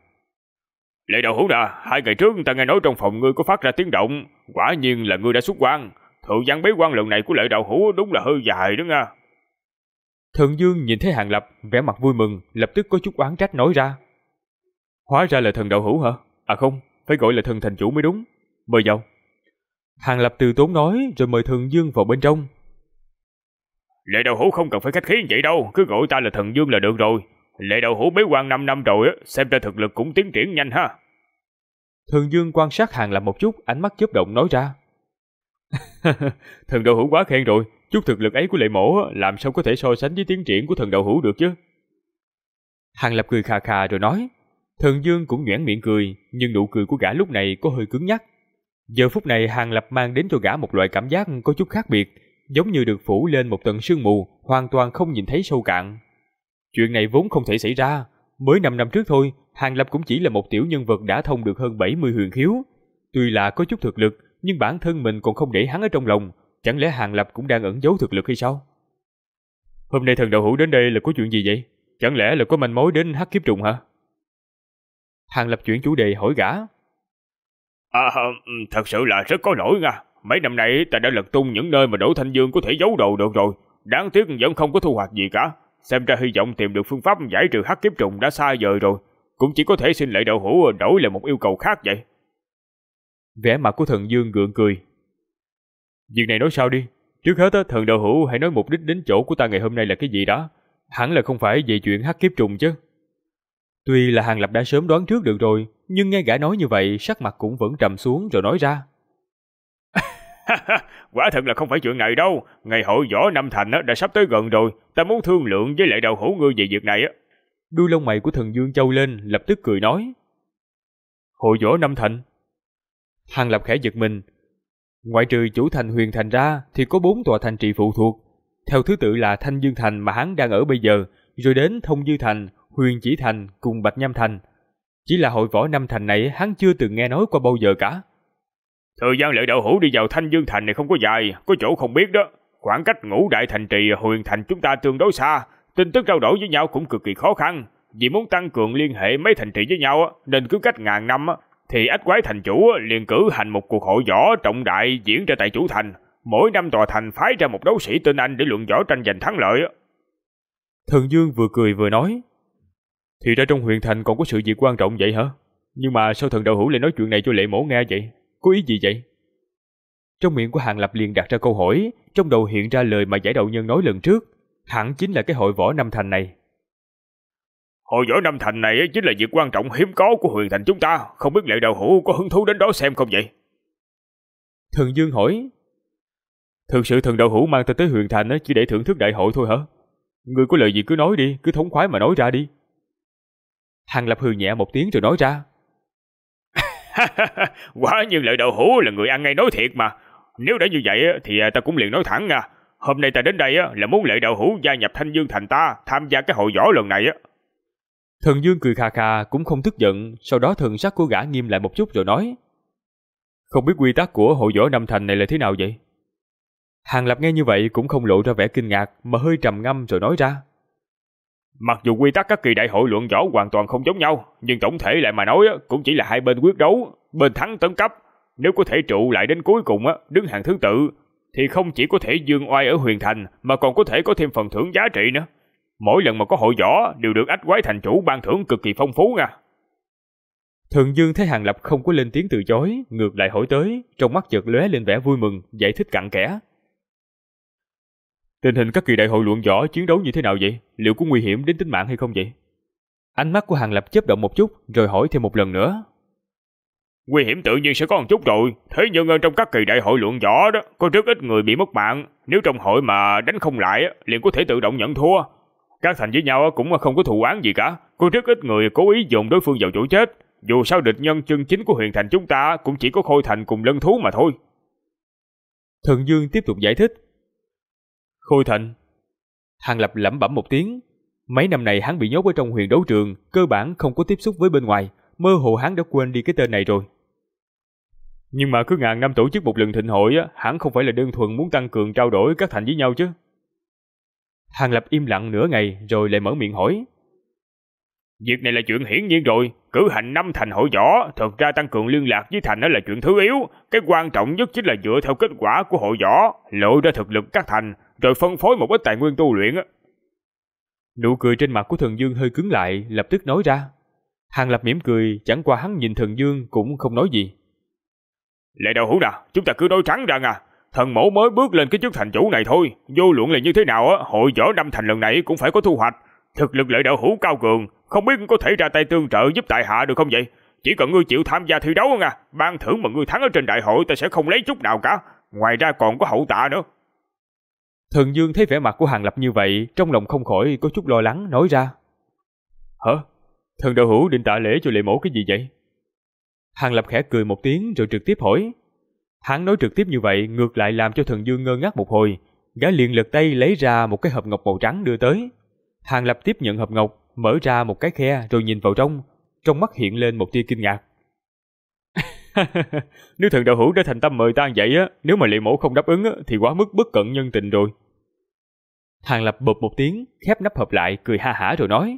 Lệ Đầu Hữu à, 2 ngày trước ta nghe nói trong phòng ngươi có phát ra tiếng động, quả nhiên là ngươi đã xuất quan. thời gian bế quan lần này của Lệ đạo hữu đúng là hơi dài đó nha. Thần Dương nhìn thấy Hàng Lập vẻ mặt vui mừng, lập tức có chút oán trách nói ra. Hóa ra là thần đạo hữu hả? À không, phải gọi là thần thành chủ mới đúng. Mời vào. Hàng Lập từ tốn nói rồi mời Thần Dương vào bên trong. Lệ đạo hữu không cần phải khách khí như vậy đâu, cứ gọi ta là Thần Dương là được rồi. Lệ đạo hữu bế quan 5 năm rồi, xem ra thực lực cũng tiến triển nhanh ha. Thần Dương quan sát Hàng Lập một chút, ánh mắt chớp động nói ra. Thần đạo hữu quá khen rồi, chút thực lực ấy của Lệ mỗ làm sao có thể so sánh với tiến triển của thần đạo hữu được chứ? Hàng Lập cười khà khà rồi nói. Thần Dương cũng nhoẻn miệng cười, nhưng nụ cười của gã lúc này có hơi cứng nhắc. Giờ phút này Hàng Lập mang đến cho gã một loại cảm giác có chút khác biệt, giống như được phủ lên một tầng sương mù, hoàn toàn không nhìn thấy sâu cạn. Chuyện này vốn không thể xảy ra, mới 5 năm trước thôi, Hàng Lập cũng chỉ là một tiểu nhân vật đã thông được hơn 70 huyền khiếu. Tuy là có chút thực lực, nhưng bản thân mình còn không để hắn ở trong lòng, chẳng lẽ Hàng Lập cũng đang ẩn giấu thực lực hay sao? Hôm nay thần đạo hữu đến đây là có chuyện gì vậy? Chẳng lẽ là có manh mối đến Hắc Kiếp Trùng hả? Hàng Lập chuyển chủ đề hỏi gã. Thật sự là rất có lỗi nha. Mấy năm nay ta đã lật tung những nơi mà Đỗ Thanh Dương có thể giấu đồ được rồi. Đáng tiếc vẫn không có thu hoạch gì cả. Xem ra hy vọng tìm được phương pháp giải trừ Hắc Kiếp Trùng đã xa vời rồi. Cũng chỉ có thể xin Lệ đạo hữu đổi lại một yêu cầu khác vậy. Vẻ mặt của Thần Dương gượng cười. Việc này nói sao đi. Trước hết thần đạo hữu hãy nói mục đích đến chỗ của ta ngày hôm nay là cái gì đó. Hẳn là không phải về chuyện Hắc Kiếp Trùng chứ. Tuy là Hàng Lập đã sớm đoán trước được rồi, nhưng nghe gã nói như vậy, sắc mặt cũng vẫn trầm xuống rồi nói ra. Quả thật là không phải chuyện này đâu. Ngày hội võ Năm Thành đã sắp tới gần rồi. Ta muốn thương lượng với Lệ đạo hữu ngươi về việc này. Đuôi lông mày của Thần Dương chau lên, lập tức cười nói. Hội võ Năm Thành? Hàng Lập khẽ giật mình. Ngoại trừ chủ thành Huyền Thành ra thì có 4 tòa thành trì phụ thuộc. Theo thứ tự là Thanh Dương Thành mà hắn đang ở bây giờ, rồi đến Thông Dư Thành, Huyền Chỉ Thành cùng Bạch Nham Thành. Chỉ là hội võ Năm Thành này hắn chưa từng nghe nói qua bao giờ cả. Thời gian Lệ đạo hữu đi vào Thanh Dương Thành này không có dài, có chỗ không biết đó. Khoảng cách ngũ đại thành trì Huyền Thành chúng ta tương đối xa, tin tức trao đổi với nhau cũng cực kỳ khó khăn. Vì muốn tăng cường liên hệ mấy thành trì với nhau nên cứ cách ngàn năm thì Ách Quái thành chủ liền cử hành một cuộc hội võ trọng đại diễn ra tại chủ thành. Mỗi năm tòa thành phái ra một đấu sĩ tên Anh để luận võ tranh giành thắng lợi. Thần Dương vừa cười vừa nói. Thì ra trong Huyền Thành còn có sự việc quan trọng vậy hả? Nhưng mà sao thần đạo hữu lại nói chuyện này cho Lệ mỗ nghe vậy? Có ý gì vậy? Trong miệng của Hàng Lập liền đặt ra câu hỏi, trong đầu hiện ra lời mà giải đạo nhân nói lần trước, hẳn chính là cái hội võ Năm Thành này. Hội võ Năm Thành này chính là việc quan trọng hiếm có của Huyền Thành chúng ta, không biết Lệ đạo hữu có hứng thú đến đó xem không vậy? Thần Dương hỏi. Thực sự thần đạo hữu mang ta tới Huyền Thành chỉ để thưởng thức đại hội thôi hả? Người có lời gì cứ nói đi, cứ thống khoái mà nói ra đi. Hàng Lập hừ nhẹ một tiếng rồi nói ra. Quả nhiên Lệ đạo hữu là người ăn ngay nói thiệt mà. Nếu đã như vậy thì ta cũng liền nói thẳng nha. Hôm nay ta đến đây là muốn Lệ đạo hữu gia nhập Thanh Dương Thành ta, tham gia cái hội võ lần này. Thần Dương cười khà khà cũng không tức giận, sau đó thần sắc của gã nghiêm lại một chút rồi nói. Không biết quy tắc của hội võ Năm Thành này là thế nào vậy? Hàng Lập nghe như vậy cũng không lộ ra vẻ kinh ngạc mà hơi trầm ngâm rồi nói ra. Mặc dù quy tắc các kỳ đại hội luận võ hoàn toàn không giống nhau, nhưng tổng thể lại mà nói cũng chỉ là hai bên quyết đấu, bên thắng tấn cấp. Nếu có thể trụ lại đến cuối cùng đứng hàng thứ tự, thì không chỉ có thể dương oai ở Huyền Thành mà còn có thể có thêm phần thưởng giá trị nữa. Mỗi lần mà có hội võ đều được Ách Quái thành chủ ban thưởng cực kỳ phong phú nha. Thần Dương thấy Hàng Lập không có lên tiếng từ chối, ngược lại hỏi tới, trong mắt chợt lóe lên vẻ vui mừng, giải thích cặn kẽ. Tình hình các kỳ đại hội luận võ chiến đấu như thế nào vậy? Liệu có nguy hiểm đến tính mạng hay không vậy? Ánh mắt của Hàng Lập chớp động một chút, rồi hỏi thêm một lần nữa. Nguy hiểm tự nhiên sẽ có một chút rồi, thế nhưng trong các kỳ đại hội luận võ đó có rất ít người bị mất mạng. Nếu trong hội mà đánh không lại liền có thể tự động nhận thua. Các thành với nhau cũng không có thù oán gì cả, có rất ít người cố ý dồn đối phương vào chỗ chết. Dù sao địch nhân chân chính của Huyền Thành chúng ta cũng chỉ có Khôi Thành cùng Lân Thú mà thôi. Thần Dương tiếp tục giải thích. Khôi Thành. Hàng Lập lẩm bẩm một tiếng. Mấy năm này hắn bị nhốt ở trong huyền đấu trường, cơ bản không có tiếp xúc với bên ngoài, mơ hồ hắn đã quên đi cái tên này rồi. Nhưng mà cứ ngàn năm tổ chức một lần thịnh hội hắn không phải là đơn thuần muốn tăng cường trao đổi các thành với nhau chứ? Hàng Lập im lặng nửa ngày rồi lại mở miệng hỏi. Việc này là chuyện hiển nhiên rồi, cử hành 5 thành hội võ, thật ra tăng cường liên lạc với thành đó là chuyện thứ yếu, cái quan trọng nhất chính là dựa theo kết quả của hội võ, lộ ra thực lực các thành, rồi phân phối một ít tài nguyên tu luyện. Nụ cười trên mặt của Thần Dương hơi cứng lại, lập tức nói ra. Hàng Lập mỉm cười, chẳng qua hắn nhìn Thần Dương cũng không nói gì. Lệ Đạo Hữu nào, chúng ta cứ nói trắng rằng thần mẫu mới bước lên cái chức thành chủ này thôi, vô luận là như thế nào hội võ 5 thành lần này cũng phải có thu hoạch. Thực lực Lệ Đạo Hữu cao cường, không biết có thể ra tay tương trợ giúp tại hạ được không vậy? Chỉ cần ngươi chịu tham gia thi đấu ban thưởng mà ngươi thắng ở trên đại hội ta sẽ không lấy chút nào cả. Ngoài ra còn có hậu tạ nữa. Thần Dương thấy vẻ mặt của Hàng Lập như vậy, trong lòng không khỏi có chút lo lắng, nói ra. Hả? Thần đạo hữu định tạ lễ cho Lệ mẫu cái gì vậy? Hàng Lập khẽ cười một tiếng rồi trực tiếp hỏi. Hắn nói trực tiếp như vậy ngược lại làm cho Thần Dương ngơ ngác một hồi. Gã liền lật tay lấy ra một cái hộp ngọc màu trắng đưa tới. Hàng Lập tiếp nhận hộp ngọc, mở ra một cái khe rồi nhìn vào trong mắt hiện lên một tia kinh ngạc. Nếu thần đạo hữu đã thành tâm mời ta vậy nếu mà Lệ mẫu không đáp ứng thì quá mức bất cận nhân tình rồi. Hàng Lập bụp một tiếng, khép nắp hộp lại, cười ha hả rồi nói.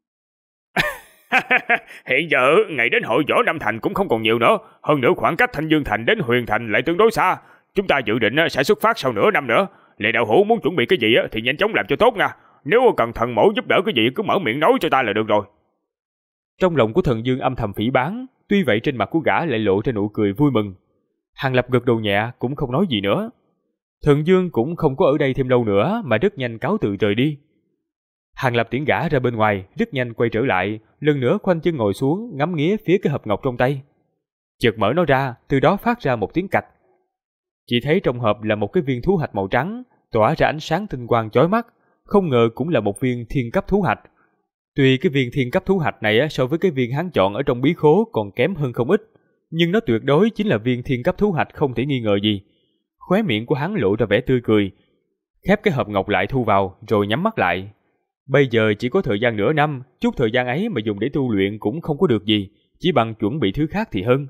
Hiện giờ ngày đến hội võ 5 thành cũng không còn nhiều nữa, hơn nữa khoảng cách Thanh Dương thành đến Huyền thành lại tương đối xa. Chúng ta dự định sẽ xuất phát sau nửa năm nữa. Lệ đạo hữu muốn chuẩn bị cái gì thì nhanh chóng làm cho tốt nha. Nếu cần thần mẫu giúp đỡ cái gì cứ mở miệng nói cho ta là được rồi. Trong lòng của Thần Dương âm thầm phỉ báng, tuy vậy trên mặt của gã lại lộ ra nụ cười vui mừng. Hàng Lập gật đầu nhẹ cũng không nói gì nữa. Thần Dương cũng không có ở đây thêm lâu nữa mà rất nhanh cáo từ rời đi. Hàng Lập tiễn gã ra bên ngoài, rất nhanh quay trở lại, lần nữa khoanh chân ngồi xuống ngắm nghía phía cái hộp ngọc trong tay. Chợt mở nó ra, từ đó phát ra một tiếng cạch. Chỉ thấy trong hộp là một cái viên thú hạch màu trắng, tỏa ra ánh sáng tinh quang chói mắt, không ngờ cũng là một viên thiên cấp thú hạch. Tuy cái viên thiên cấp thú hạch này so với cái viên hắn chọn ở trong bí khố còn kém hơn không ít, nhưng nó tuyệt đối chính là viên thiên cấp thú hạch không thể nghi ngờ gì. Khóe miệng của hắn lộ ra vẻ tươi cười, khép cái hộp ngọc lại thu vào rồi nhắm mắt lại. Bây giờ chỉ có thời gian nửa năm, chút thời gian ấy mà dùng để tu luyện cũng không có được gì, chỉ bằng chuẩn bị thứ khác thì hơn.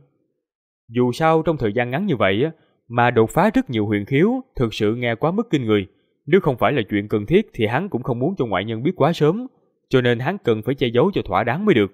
Dù sao trong thời gian ngắn như vậy mà đột phá rất nhiều huyền khiếu, thực sự nghe quá mức kinh người. Nếu không phải là chuyện cần thiết thì hắn cũng không muốn cho ngoại nhân biết quá sớm, cho nên hắn cần phải che giấu cho thỏa đáng mới được.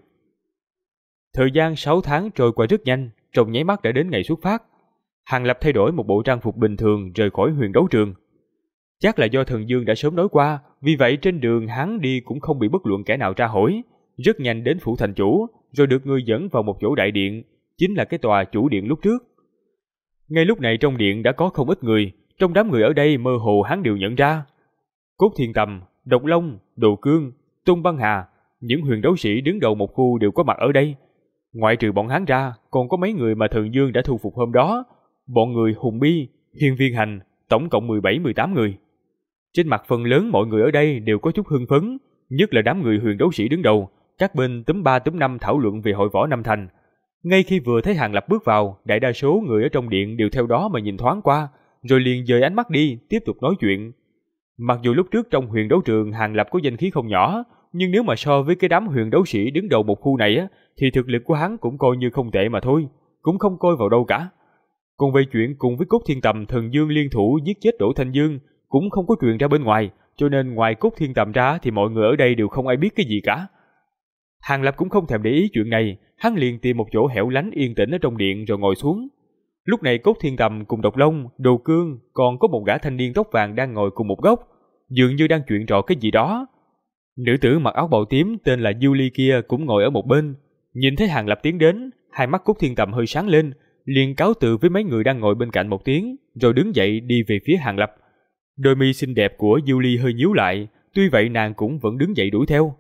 Thời gian 6 tháng trôi qua rất nhanh, trong nháy mắt đã đến ngày xuất phát. Hàng Lập thay đổi một bộ trang phục bình thường rời khỏi huyền đấu trường. Chắc là do Thần Dương đã sớm nói qua, vì vậy trên đường hắn đi cũng không bị bất luận kẻ nào tra hỏi. Rất nhanh đến phủ thành chủ, rồi được người dẫn vào một chỗ đại điện, chính là cái tòa chủ điện lúc trước. Ngay lúc này trong điện đã có không ít người, trong đám người ở đây mơ hồ hắn đều nhận ra. Cốt Thiên Tầm, Độc Long, Đồ Cương, Tôn Băng Hà, những huyền đấu sĩ đứng đầu một khu đều có mặt ở đây. Ngoại trừ bọn hắn ra, còn có mấy người mà Thần Dương đã thu phục hôm đó. Bọn người Hùng Bi, Hiên Viên Hành, tổng cộng 17-18 người. Trên mặt phần lớn mọi người ở đây đều có chút hưng phấn, nhất là đám người huyền đấu sĩ đứng đầu, các bên túm 3 túm 5 thảo luận về hội võ 5 thành. Ngay khi vừa thấy Hàng Lập bước vào, đại đa số người ở trong điện đều theo đó mà nhìn thoáng qua, rồi liền dời ánh mắt đi, tiếp tục nói chuyện. Mặc dù lúc trước trong huyền đấu trường Hàng Lập có danh khí không nhỏ, nhưng nếu mà so với cái đám huyền đấu sĩ đứng đầu một khu này thì thực lực của hắn cũng coi như không tệ mà thôi, cũng không coi vào đâu cả. Còn về chuyện cùng với Cốt Thiên Tầm Thần Dương liên thủ giết chết Đỗ Thanh Dương cũng không có truyền ra bên ngoài, cho nên ngoài Cốt Thiên Tầm ra thì mọi người ở đây đều không ai biết cái gì cả. Hàng Lập cũng không thèm để ý chuyện này, hắn liền tìm một chỗ hẻo lánh yên tĩnh ở trong điện rồi ngồi xuống. Lúc này Cốt Thiên Tầm cùng Độc Long, Đồ Cương, còn có một gã thanh niên tóc vàng đang ngồi cùng một góc, dường như đang chuyện trò cái gì đó. Nữ tử mặc áo bào tím tên là Du Ly kia cũng ngồi ở một bên, nhìn thấy Hàng Lập tiến đến, hai mắt Cốt Thiên Tầm hơi sáng lên, liền cáo từ với mấy người đang ngồi bên cạnh một tiếng, rồi đứng dậy đi về phía Hàng Lập. Đôi mi xinh đẹp của Du Ly hơi nhíu lại, tuy vậy nàng cũng vẫn đứng dậy đuổi theo.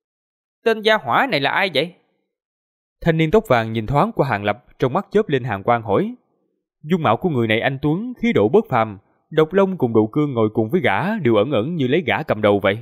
Tên gia hỏa này là ai vậy? Thanh niên tóc vàng nhìn thoáng qua Hàng Lập, trong mắt chớp lên hàn quang hỏi. Dung mạo của người này anh tuấn, khí độ bất phàm. Độc Long cùng Đồ Cương ngồi cùng với gã đều ẩn ẩn như lấy gã cầm đầu vậy.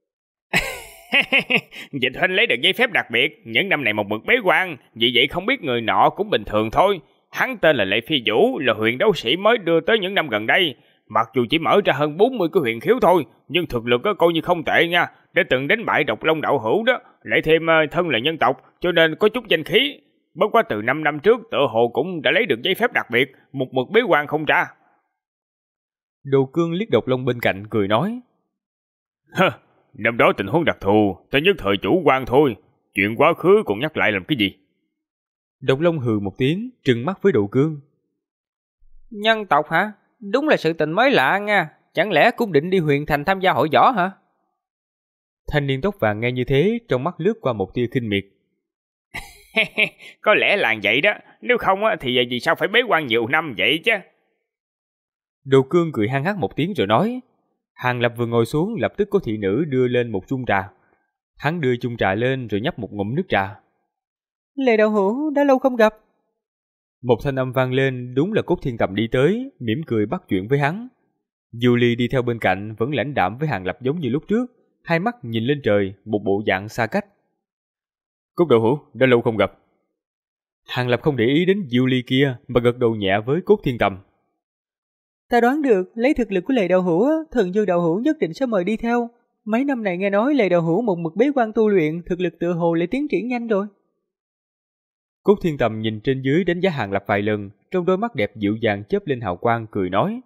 Dịch Huynh lấy được giấy phép đặc biệt, những năm này một mực bế quan, vì vậy không biết người nọ cũng bình thường thôi. Hắn tên là Lệ Phi Vũ, là huyền đấu sĩ mới đưa tới những năm gần đây. Mặc dù chỉ mở ra hơn 40 cái huyền khiếu thôi, nhưng thực lực coi như không tệ nha. Đã từng đánh bại Độc Long đạo hữu đó, lại thêm thân là nhân tộc, cho nên có chút danh khí. Bất quá từ 5 năm trước, tựa hồ cũng đã lấy được giấy phép đặc biệt, một mực bế quan không ra. Đồ Cương liếc Độc Long bên cạnh cười nói. Năm đó tình huống đặc thù, ta nhất thời chủ quan thôi. chuyện quá khứ còn nhắc lại làm cái gì? Độc Long hừ một tiếng, trừng mắt với Độ Cương. Nhân tộc hả? Đúng là sự tình mới lạ nha. Chẳng lẽ cũng định đi Huyền Thành tham gia hội võ hả? Thanh niên tóc vàng nghe như thế, trong mắt lướt qua một tia khinh miệt. Có lẽ là vậy đó, nếu không thì vì sao phải bế quan nhiều năm vậy chứ? Đồ Cương cười hăng hắc một tiếng rồi nói. Hàng Lập vừa ngồi xuống, lập tức có thị nữ đưa lên một chung trà. Hắn đưa chung trà lên rồi nhấp một ngụm nước trà. Lệ đạo hữu, đã lâu không gặp. Một thanh âm vang lên, đúng là Cốt Thiên Tầm đi tới, mỉm cười bắt chuyện với hắn. Du Ly đi theo bên cạnh, vẫn lãnh đạm với Hàng Lập giống như lúc trước, hai mắt nhìn lên trời, một bộ dạng xa cách. Cốt đạo hữu, đã lâu không gặp. Hàng Lập không để ý đến Du Ly kia, mà gật đầu nhẹ với Cốt Thiên Tầm. Ta đoán được, lấy thực lực của Lệ đạo hữu, Thần Dương đạo hữu nhất định sẽ mời đi theo. Mấy năm này nghe nói Lệ đạo hữu một mực bế quan tu luyện, thực lực tựa hồ lại tiến triển nhanh rồi. Cốt Thiên Tầm nhìn trên dưới đánh giá Hàng Lập vài lần, trong đôi mắt đẹp dịu dàng chớp lên hào quang, cười nói.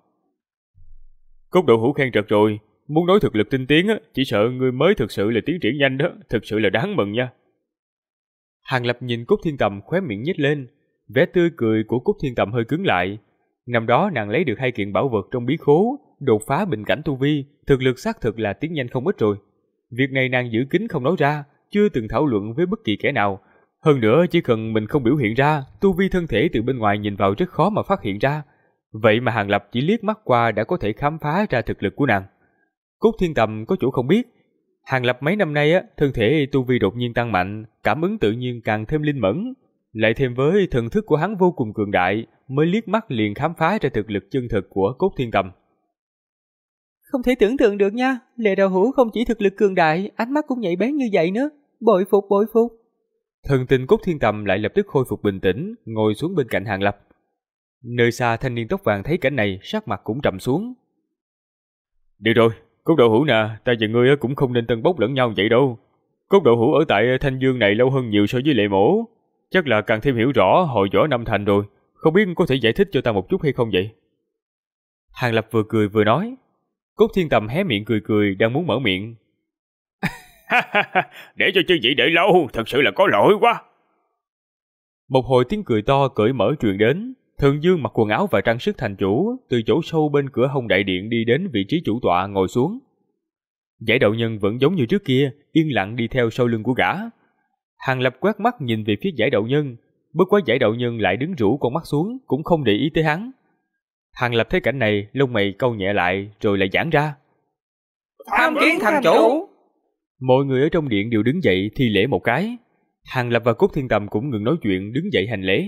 Cốt đạo hữu khen trật rồi, muốn nói thực lực tinh tiến, chỉ sợ người mới thực sự là tiến triển nhanh đó, thực sự là đáng mừng nha. Hàng Lập nhìn Cốt Thiên Tầm khóe miệng nhếch lên, vẻ tươi cười của Cốt Thiên Tầm hơi cứng lại. Năm đó nàng lấy được 2 kiện bảo vật trong bí khố, đột phá bình cảnh tu vi, thực lực xác thực là tiến nhanh không ít rồi. Việc này nàng giữ kín không nói ra, chưa từng thảo luận với bất kỳ kẻ nào. Hơn nữa chỉ cần mình không biểu hiện ra, tu vi thân thể từ bên ngoài nhìn vào rất khó mà phát hiện ra. Vậy mà Hàng Lập chỉ liếc mắt qua đã có thể khám phá ra thực lực của nàng. Cốt Thiên Tầm có chỗ không biết, Hàng Lập mấy năm nay thân thể tu vi đột nhiên tăng mạnh, cảm ứng tự nhiên càng thêm linh mẫn, lại thêm với thần thức của hắn vô cùng cường đại, mới liếc mắt liền khám phá ra thực lực chân thực của Cốt Thiên Tầm. Không thể tưởng tượng được nha, Lệ đạo hữu không chỉ thực lực cường đại, ánh mắt cũng nhạy bén như vậy nữa, bội phục bội phục. Thần tình Cốt Thiên Tầm lại lập tức khôi phục bình tĩnh, ngồi xuống bên cạnh Hàng Lập. Nơi xa thanh niên tóc vàng thấy cảnh này, sắc mặt cũng trầm xuống. Được rồi, Cốt đạo hữu nè, ta và ngươi cũng không nên tân bốc lẫn nhau vậy đâu. Cốt đạo hữu ở tại Thanh Dương này lâu hơn nhiều so với Lệ Mổ, chắc là càng thêm hiểu rõ hội võ Năm Thành rồi, không biết có thể giải thích cho ta một chút hay không vậy? Hàng Lập vừa cười vừa nói. Cốt Thiên Tầm hé miệng cười cười, đang muốn mở miệng. Để cho chư vị đợi lâu, thật sự là có lỗi quá. Một hồi tiếng cười to cởi mở truyền đến. Thường Dương mặc quần áo và trang sức thành chủ, từ chỗ sâu bên cửa hông đại điện đi đến vị trí chủ tọa ngồi xuống. Giải đạo nhân vẫn giống như trước kia, yên lặng đi theo sau lưng của gã. Hàng Lập quét mắt nhìn về phía giải đạo nhân, bất quá giải đạo nhân lại đứng rũ con mắt xuống, cũng không để ý tới hắn. Hàng Lập thấy cảnh này, lông mày cau nhẹ lại, rồi lại giãn ra. Tham kiến thành chủ. Mọi người ở trong điện đều đứng dậy thi lễ một cái. Hàng Lập và Cốt Thiên Tầm cũng ngừng nói chuyện, đứng dậy hành lễ.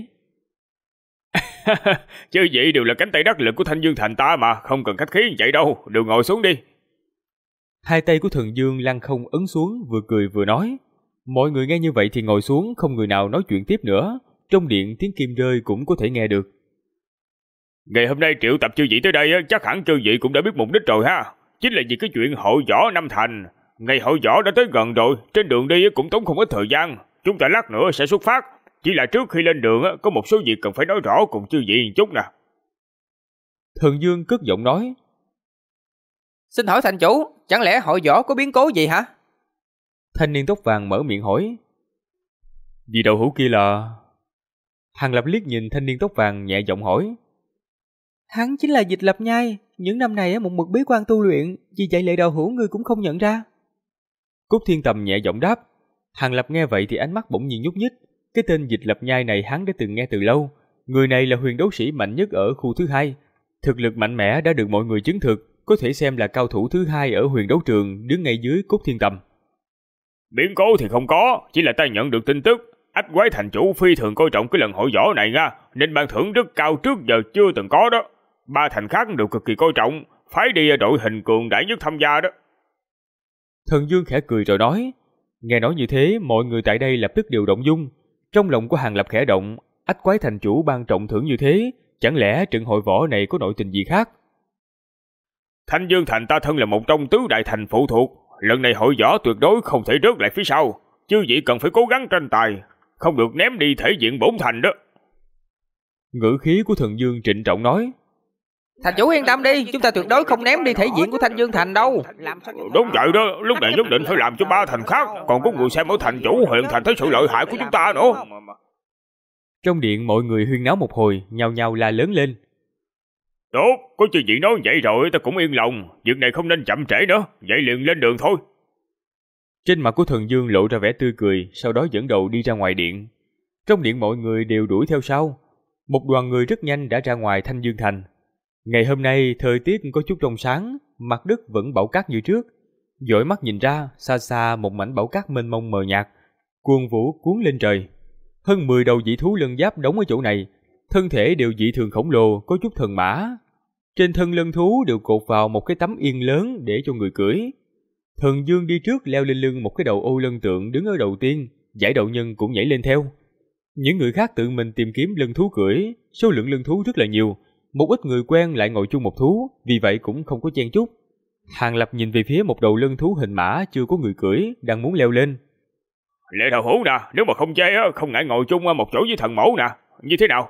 Chứ vậy đều là cánh tay đắc lực của Thanh Dương Thành ta mà, không cần khách khí như vậy đâu, đều ngồi xuống đi. Hai tay của Thần Dương lăng không ấn xuống, vừa cười vừa nói. Mọi người nghe như vậy thì ngồi xuống, không người nào nói chuyện tiếp nữa. Trong điện tiếng kim rơi cũng có thể nghe được. Ngày hôm nay triệu tập chư vị tới đây chắc hẳn chư vị cũng đã biết mục đích rồi ha. Chính là vì cái chuyện hội võ Năm Thành. Ngày hội võ đã tới gần rồi, trên đường đi cũng tốn không ít thời gian. Chúng ta lát nữa sẽ xuất phát. Chỉ là trước khi lên đường có một số việc cần phải nói rõ cùng chư vị một chút nè. Thần Dương cất giọng nói. Xin hỏi thành chủ, chẳng lẽ hội võ có biến cố gì hả? Thanh niên tóc vàng mở miệng hỏi. Vị đạo hữu kia là... Hàng Lập liếc nhìn thanh niên tóc vàng nhẹ giọng hỏi. Hắn chính là Dịch Lập Nhai, những năm này một mực bế quan tu luyện, vì vậy Lệ đạo hữu ngươi cũng không nhận ra. Cốt Thiên Tầm nhẹ giọng đáp. Hàng Lập nghe vậy thì ánh mắt bỗng nhiên nhúc nhích. Cái tên Dịch Lập Nhai này hắn đã từng nghe từ lâu. Người này là huyền đấu sĩ mạnh nhất ở khu thứ 2. Thực lực mạnh mẽ đã được mọi người chứng thực, có thể xem là cao thủ thứ 2 ở huyền đấu trường, đứng ngay dưới Cốt Thiên Tầm. Biến cố thì không có, chỉ là ta nhận được tin tức Ách Quái thành chủ phi thường coi trọng cái lần hội võ này nha, nên ban thưởng rất cao trước giờ chưa từng có đó. 3 thành khác đều cực kỳ coi trọng, phái đi đội hình cường đại nhất tham gia đó. Thần Dương khẽ cười rồi nói. Nghe nói như thế, mọi người tại đây lập tức đều động dung. Trong lòng của Hàng Lập khẽ động, Ách Quái thành chủ ban trọng thưởng như thế, chẳng lẽ trận hội võ này có nội tình gì khác? Thanh Dương Thành ta thân là một trong tứ đại thành phụ thuộc, lần này hội võ tuyệt đối không thể rớt lại phía sau, chứ vậy cần phải cố gắng tranh tài, không được ném đi thể diện bổn thành đó. Ngữ khí của Thần Dương trịnh trọng nói. Thành chủ yên tâm đi, chúng ta tuyệt đối không ném đi thể diện của Thanh Dương Thành đâu. Đúng vậy đó, lúc này nhất định phải làm cho 3 thành khác, còn có người xem ở thành chủ huyện thành thấy sự lợi hại của chúng ta nữa. Trong điện mọi người huyên náo một hồi, nhao nhao la lớn lên. Tốt, có chuyện gì nói vậy rồi ta cũng yên lòng, việc này không nên chậm trễ nữa, vậy liền lên đường thôi. Trên mặt của Thần Dương lộ ra vẻ tươi cười, sau đó dẫn đầu đi ra ngoài điện. Trong điện mọi người đều đuổi theo sau. Một đoàn người rất nhanh đã ra ngoài Thanh Dương Thành. Ngày hôm nay thời tiết có chút trong sáng, mặt đất vẫn bão cát như trước. Dõi mắt nhìn ra, xa xa một mảnh bão cát mênh mông mờ nhạt, cuồng vũ cuốn lên trời. Hơn 10 đầu dị thú lân giáp đóng ở chỗ này, thân thể đều dị thường khổng lồ, có chút thần mã. Trên thân lân thú đều cột vào một cái tấm yên lớn để cho người cưỡi. Thần Dương đi trước leo lên lưng một cái đầu ô lân tượng đứng ở đầu tiên, giải đậu nhân cũng nhảy lên theo. Những người khác tự mình tìm kiếm lân thú cưỡi, số lượng lân thú rất là nhiều. Một ít người quen lại ngồi chung một thú, vì vậy cũng không có chen chúc. Hàng Lập nhìn về phía một đầu lân thú hình mã chưa có người cưỡi, đang muốn leo lên. Lệ Đầu Hữu nè, nếu mà không chê không ngại ngồi chung một chỗ với thần mẫu nè, như thế nào?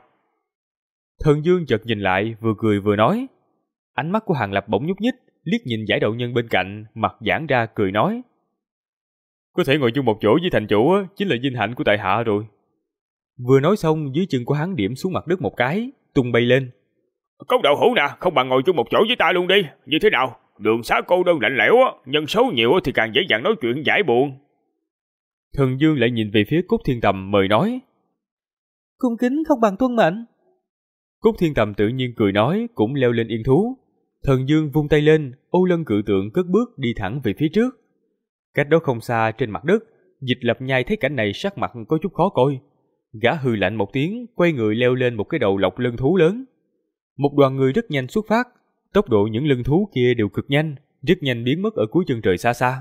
Thần Dương chợt nhìn lại, vừa cười vừa nói. Ánh mắt của Hàng Lập bỗng nhúc nhích, liếc nhìn giải đậu nhân bên cạnh, mặt giãn ra cười nói. Có thể ngồi chung một chỗ với thành chủ chính là vinh hạnh của tại hạ rồi. Vừa nói xong, dưới chân của hắn điểm xuống mặt đất một cái, tung bay lên. Cốc Đậu Hữu nè, không bằng ngồi chung một chỗ với ta luôn đi, như thế nào? Đường xá cô đơn lạnh lẽo, nhân số nhiều thì càng dễ dàng nói chuyện giải buồn. Thần Dương lại nhìn về phía Cốt Thiên Tầm mời nói. Cung kính không bằng tuân mệnh. Cốt Thiên Tầm tự nhiên cười nói, cũng leo lên yên thú. Thần Dương vung tay lên, ô lân cự tượng cất bước đi thẳng về phía trước. Cách đó không xa trên mặt đất, Dịch Lập Nhai thấy cảnh này sắc mặt có chút khó coi. Gã hừ lạnh một tiếng, quay người leo lên một cái đầu lộc lân thú lớn. Một đoàn người rất nhanh xuất phát, tốc độ những lân thú kia đều cực nhanh, rất nhanh biến mất ở cuối chân trời xa xa.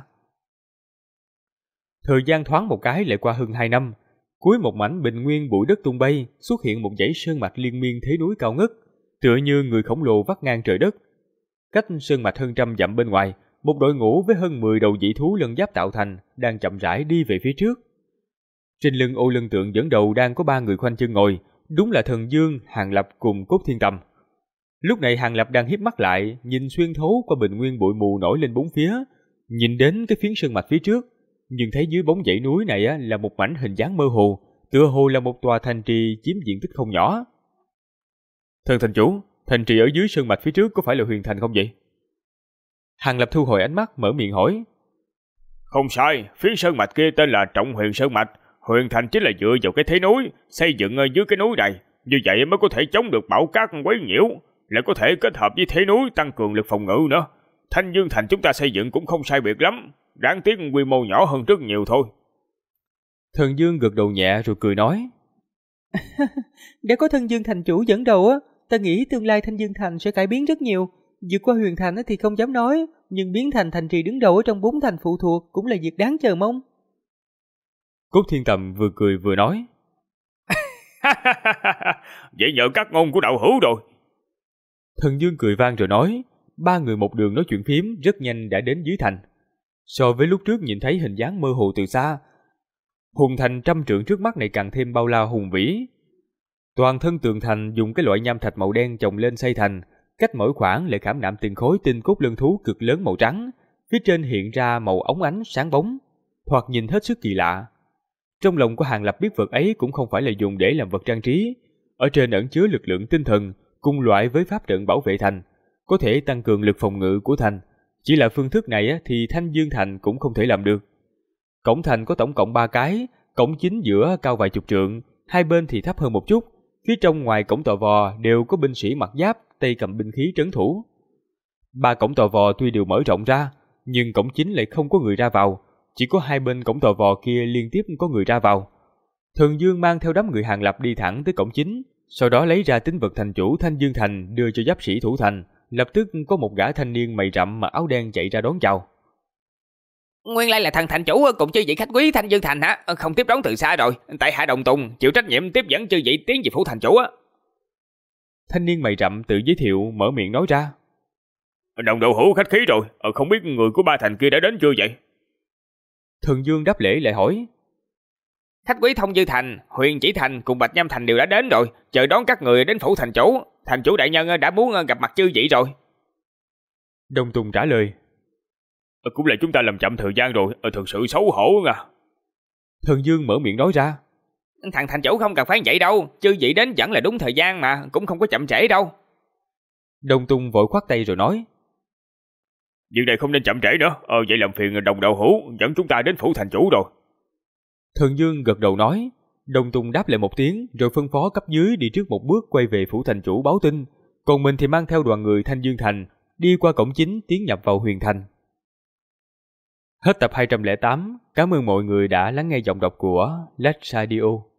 Thời gian thoáng một cái lại qua hơn 2 năm, cuối một mảnh bình nguyên bụi đất tung bay, xuất hiện một dãy sơn mạch liên miên thế núi cao ngất, tựa như người khổng lồ vắt ngang trời đất. Cách sơn mạch hơn 100 dặm bên ngoài, một đội ngũ với hơn 10 đầu dị thú lân giáp tạo thành đang chậm rãi đi về phía trước. Trên lưng ô lân tượng dẫn đầu đang có 3 người khoanh chân ngồi, đúng là Thần Dương, Hàng Lập cùng Cốt Thiên Tầm. Lúc này Hàng Lập đang híp mắt lại, nhìn xuyên thấu qua bình nguyên bụi mù nổi lên bốn phía, nhìn đến cái phiến sơn mạch phía trước, nhưng thấy dưới bóng dãy núi này là một mảnh hình dáng mơ hồ, tựa hồ là một tòa thành trì chiếm diện tích không nhỏ. Thần thành chủ, thành trì ở dưới sơn mạch phía trước có phải là huyền thành không vậy? Hàng Lập thu hồi ánh mắt, mở miệng hỏi. Không sai, phía sơn mạch kia tên là Trọng Huyền Sơn Mạch. Huyền thành chính là dựa vào cái thế núi, xây dựng ở dưới cái núi này, như vậy mới có thể chống được bão cát quấy nhiễu, lại có thể kết hợp với thế núi tăng cường lực phòng ngự nữa. Thanh Dương thành chúng ta xây dựng cũng không sai biệt lắm, đáng tiếc quy mô nhỏ hơn rất nhiều thôi. Thần Dương gật đầu nhẹ rồi cười nói. Đã có Thanh Dương thành chủ dẫn đầu ta nghĩ tương lai Thanh Dương thành sẽ cải biến rất nhiều. Vượt qua huyền thành thì không dám nói, nhưng biến thành thành trì đứng đầu ở trong 4 thành phụ thuộc cũng là việc đáng chờ mong. Cốt Thiên Tầm vừa cười vừa nói. Vậy nhờ các ngôn của đạo hữu rồi. Thần Dương cười vang rồi nói. 3 người một đường nói chuyện phím rất nhanh đã đến dưới thành. So với lúc trước nhìn thấy hình dáng mơ hồ từ xa, hùng thành 100 trượng trước mắt này càng thêm bao la hùng vĩ. Toàn thân tường thành dùng cái loại nham thạch màu đen chồng lên xây thành, cách mỗi khoảng lại khảm nạm từng khối tinh cốt lân thú cực lớn màu trắng, phía trên hiện ra màu óng ánh sáng bóng, thoạt nhìn hết sức kỳ lạ. Trong lòng của Hàng Lập biết vật ấy cũng không phải là dùng để làm vật trang trí, ở trên ẩn chứa lực lượng tinh thần cùng loại với pháp trận bảo vệ thành, có thể tăng cường lực phòng ngự của thành. Chỉ là phương thức này thì Thanh Dương thành cũng không thể làm được. Cổng thành có tổng cộng 3 cái, cổng chính giữa cao vài chục trượng, hai bên thì thấp hơn một chút. Phía trong ngoài cổng tò vò đều có binh sĩ mặc giáp, tay cầm binh khí trấn thủ. 3 cổng tò vò tuy đều mở rộng ra, nhưng cổng chính lại không có người ra vào, chỉ có hai bên cổng tò vò kia liên tiếp có người ra vào. Thần Dương mang theo đám người Hàng Lập đi thẳng tới cổng chính, sau đó lấy ra tín vật thành chủ Thanh Dương thành đưa cho giáp sĩ thủ thành. Lập tức có một gã thanh niên mày rậm mặc áo đen chạy ra đón chào. Nguyên lai là thằng thành chủ cùng chư vị khách quý Thanh Dương thành hả? Không tiếp đón từ xa rồi, tại hạ Đồng Tùng chịu trách nhiệm tiếp dẫn chư vị tiến về phủ thành chủ á. Thanh niên mày rậm tự giới thiệu, mở miệng nói ra. Đồng đạo hữu khách khí rồi, không biết người của 3 thành kia đã đến chưa vậy? Thần Dương đáp lễ lại hỏi. Khách quý Thông Dư thành, Huyền Chỉ thành cùng Bạch Nham thành đều đã đến rồi, chờ đón các người đến phủ thành chủ. Thành chủ đại nhân đã muốn gặp mặt chư vị rồi. Đông Tùng trả lời. Cũng là chúng ta làm chậm thời gian rồi, thật sự xấu hổ nha. Thần Dương mở miệng nói ra. Thằng thành chủ không cần phải vậy đâu, chư vị đến vẫn là đúng thời gian mà, cũng không có chậm trễ đâu. Đông Tùng vội khoát tay rồi nói. Việc này không nên chậm trễ nữa, vậy làm phiền Đồng đạo hữu dẫn chúng ta đến phủ thành chủ rồi. Thần Dương gật đầu nói. Đông Tùng đáp lại một tiếng rồi phân phó cấp dưới đi trước một bước quay về phủ thành chủ báo tin, còn mình thì mang theo đoàn người Thanh Dương Thành đi qua cổng chính tiến nhập vào Huyền Thành. Hết tập 208, cảm ơn mọi người đã lắng nghe giọng đọc của Lách Radio.